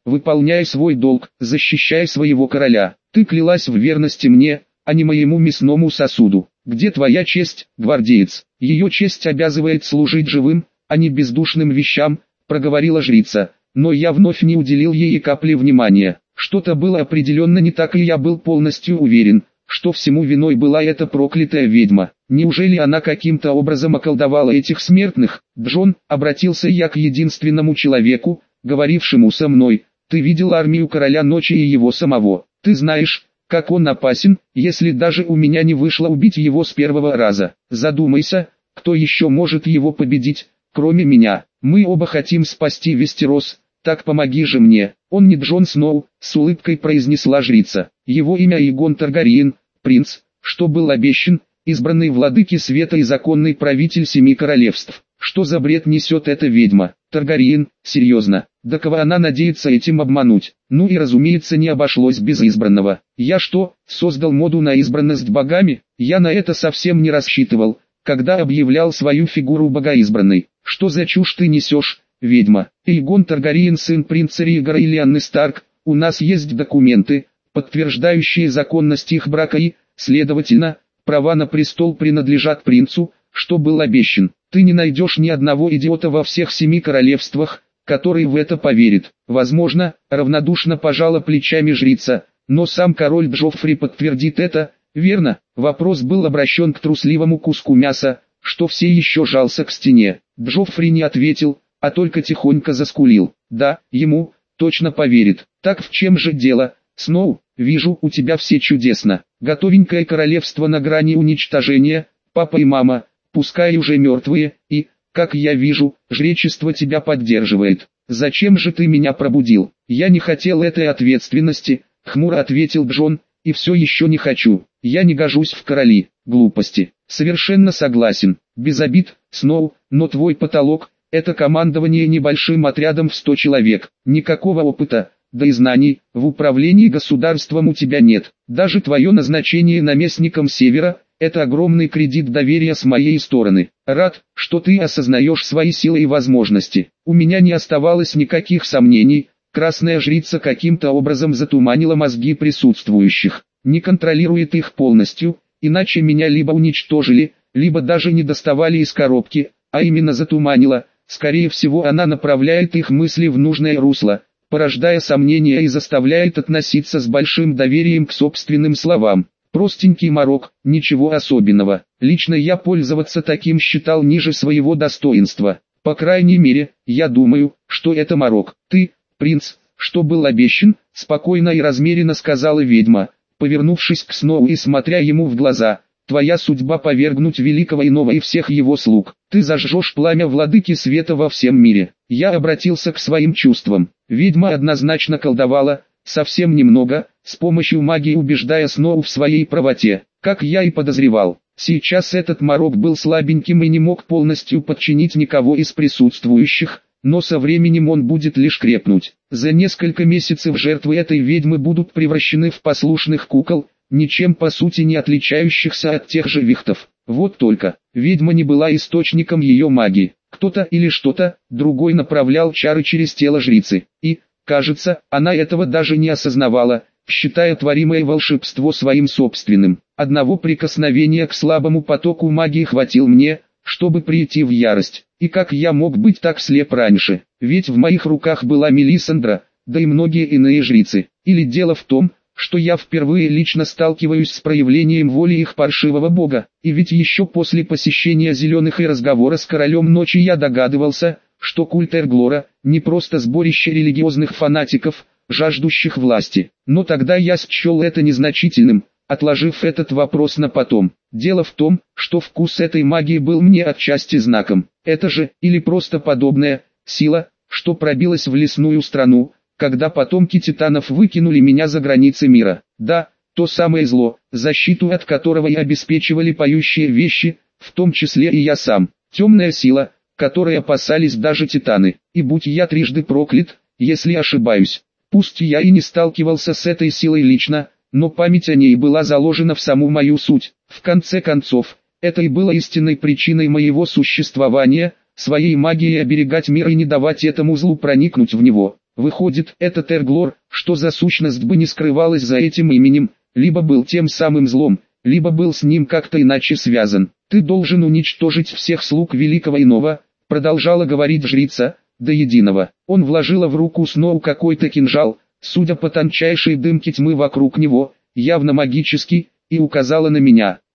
выполняй свой долг, защищай своего короля. Ты клялась в верности мне, а не моему мясному сосуду. Где твоя честь, гвардеец? Ее честь обязывает служить живым, а не бездушным вещам, проговорила жрица. Но я вновь не уделил ей и капли внимания. Что-то было определенно не так, и я был полностью уверен, что всему виной была эта проклятая ведьма. Неужели она каким-то образом околдовала этих смертных? Джон, обратился я к единственному человеку, говорившему со мной. Ты видел армию короля ночи и его самого. Ты знаешь, как он опасен, если даже у меня не вышло убить его с первого раза. Задумайся, кто еще может его победить, кроме меня. Мы оба хотим спасти Вестерос, так помоги же мне. Он не Джон Сноу, с улыбкой произнесла жрица. Его имя Аегон Таргариен, принц, что был обещан, избранный владыки света и законный правитель семи королевств. Что за бред несет эта ведьма? Таргариен, серьезно, да кого она надеется этим обмануть? Ну и разумеется не обошлось без избранного. Я что, создал моду на избранность богами? Я на это совсем не рассчитывал, когда объявлял свою фигуру богоизбранной. Что за чушь ты несешь, ведьма? Аегон Таргариен, сын принца Ригора и Лианны Старк, у нас есть документы, подтверждающие законность их брака и, следовательно, права на престол принадлежат принцу, что был обещан. Ты не найдешь ни одного идиота во всех семи королевствах, который в это поверит. Возможно, равнодушно пожала плечами жрица, но сам король Джоффри подтвердит это, верно? Вопрос был обращен к трусливому куску мяса, что все еще жался к стене. Джоффри не ответил, а только тихонько заскулил. Да, ему, точно поверит. Так в чем же дело, Сноу? Вижу, у тебя все чудесно. Готовенькое королевство на грани уничтожения, папа и мама, пускай уже мертвые, и, как я вижу, жречество тебя поддерживает. Зачем же ты меня пробудил? Я не хотел этой ответственности, хмуро ответил Джон, и все еще не хочу. Я не гожусь в короли. Глупости. Совершенно согласен. Без обид, Сноу, но твой потолок – это командование небольшим отрядом в сто человек. Никакого опыта, да и знаний, в управлении государством у тебя нет. Даже твое назначение наместником Севера – это огромный кредит доверия с моей стороны. Рад, что ты осознаешь свои силы и возможности. У меня не оставалось никаких сомнений, красная жрица каким-то образом затуманила мозги присутствующих. Не контролирует их полностью, иначе меня либо уничтожили, либо даже не доставали из коробки, а именно затуманила. Скорее всего, она направляет их мысли в нужное русло, порождая сомнения и заставляет относиться с большим доверием к собственным словам. Простенький морок, ничего особенного. Лично я пользоваться таким считал ниже своего достоинства. По крайней мере, я думаю, что это морок. Ты, принц, что был обещан, спокойно и размеренно сказала ведьма, повернувшись к Сноу и смотря ему в глаза. Твоя судьба повергнуть великого иного и всех его слуг. Ты зажжешь пламя владыки света во всем мире. Я обратился к своим чувствам. Ведьма однозначно колдовала, совсем немного, с помощью магии убеждая Сноу в своей правоте, как я и подозревал. Сейчас этот морок был слабеньким и не мог полностью подчинить никого из присутствующих, но со временем он будет лишь крепнуть. За несколько месяцев жертвы этой ведьмы будут превращены в послушных кукол, ничем по сути не отличающихся от тех же вихтов. Вот только, ведьма не была источником ее магии. Кто-то или что-то, другой направлял чары через тело жрицы. И, кажется, она этого даже не осознавала, считая творимое волшебство своим собственным. Одного прикосновения к слабому потоку магии хватил мне, чтобы прийти в ярость. И как я мог быть так слеп раньше? Ведь в моих руках была Мелисандра, да и многие иные жрицы. Или дело в том, что я впервые лично сталкиваюсь с проявлением воли их паршивого бога. И ведь еще после посещения Зеленых и разговора с Королем Ночи я догадывался, что культ Эрглора – не просто сборище религиозных фанатиков, жаждущих власти. Но тогда я счел это незначительным, отложив этот вопрос на потом. Дело в том, что вкус этой магии был мне отчасти знаком. Это же, или просто подобная, сила, что пробилась в лесную страну, когда потомки титанов выкинули меня за границы мира. Да, то самое зло, защиту от которого и обеспечивали поющие вещи, в том числе и я сам. Темная сила, которой опасались даже титаны. И будь я трижды проклят, если ошибаюсь. Пусть я и не сталкивался с этой силой лично, но память о ней была заложена в саму мою суть. В конце концов, это и было истинной причиной моего существования, своей магией оберегать мир и не давать этому злу проникнуть в него. Выходит, этот Эрглор, что за сущность бы не скрывалась за этим именем, либо был тем самым злом, либо был с ним как-то иначе связан. «Ты должен уничтожить всех слуг Великого Иного», продолжала говорить жрица, до единого. Он вложила в руку Сноу какой-то кинжал, судя по тончайшей дымке тьмы вокруг него, явно магический, и указала на меня.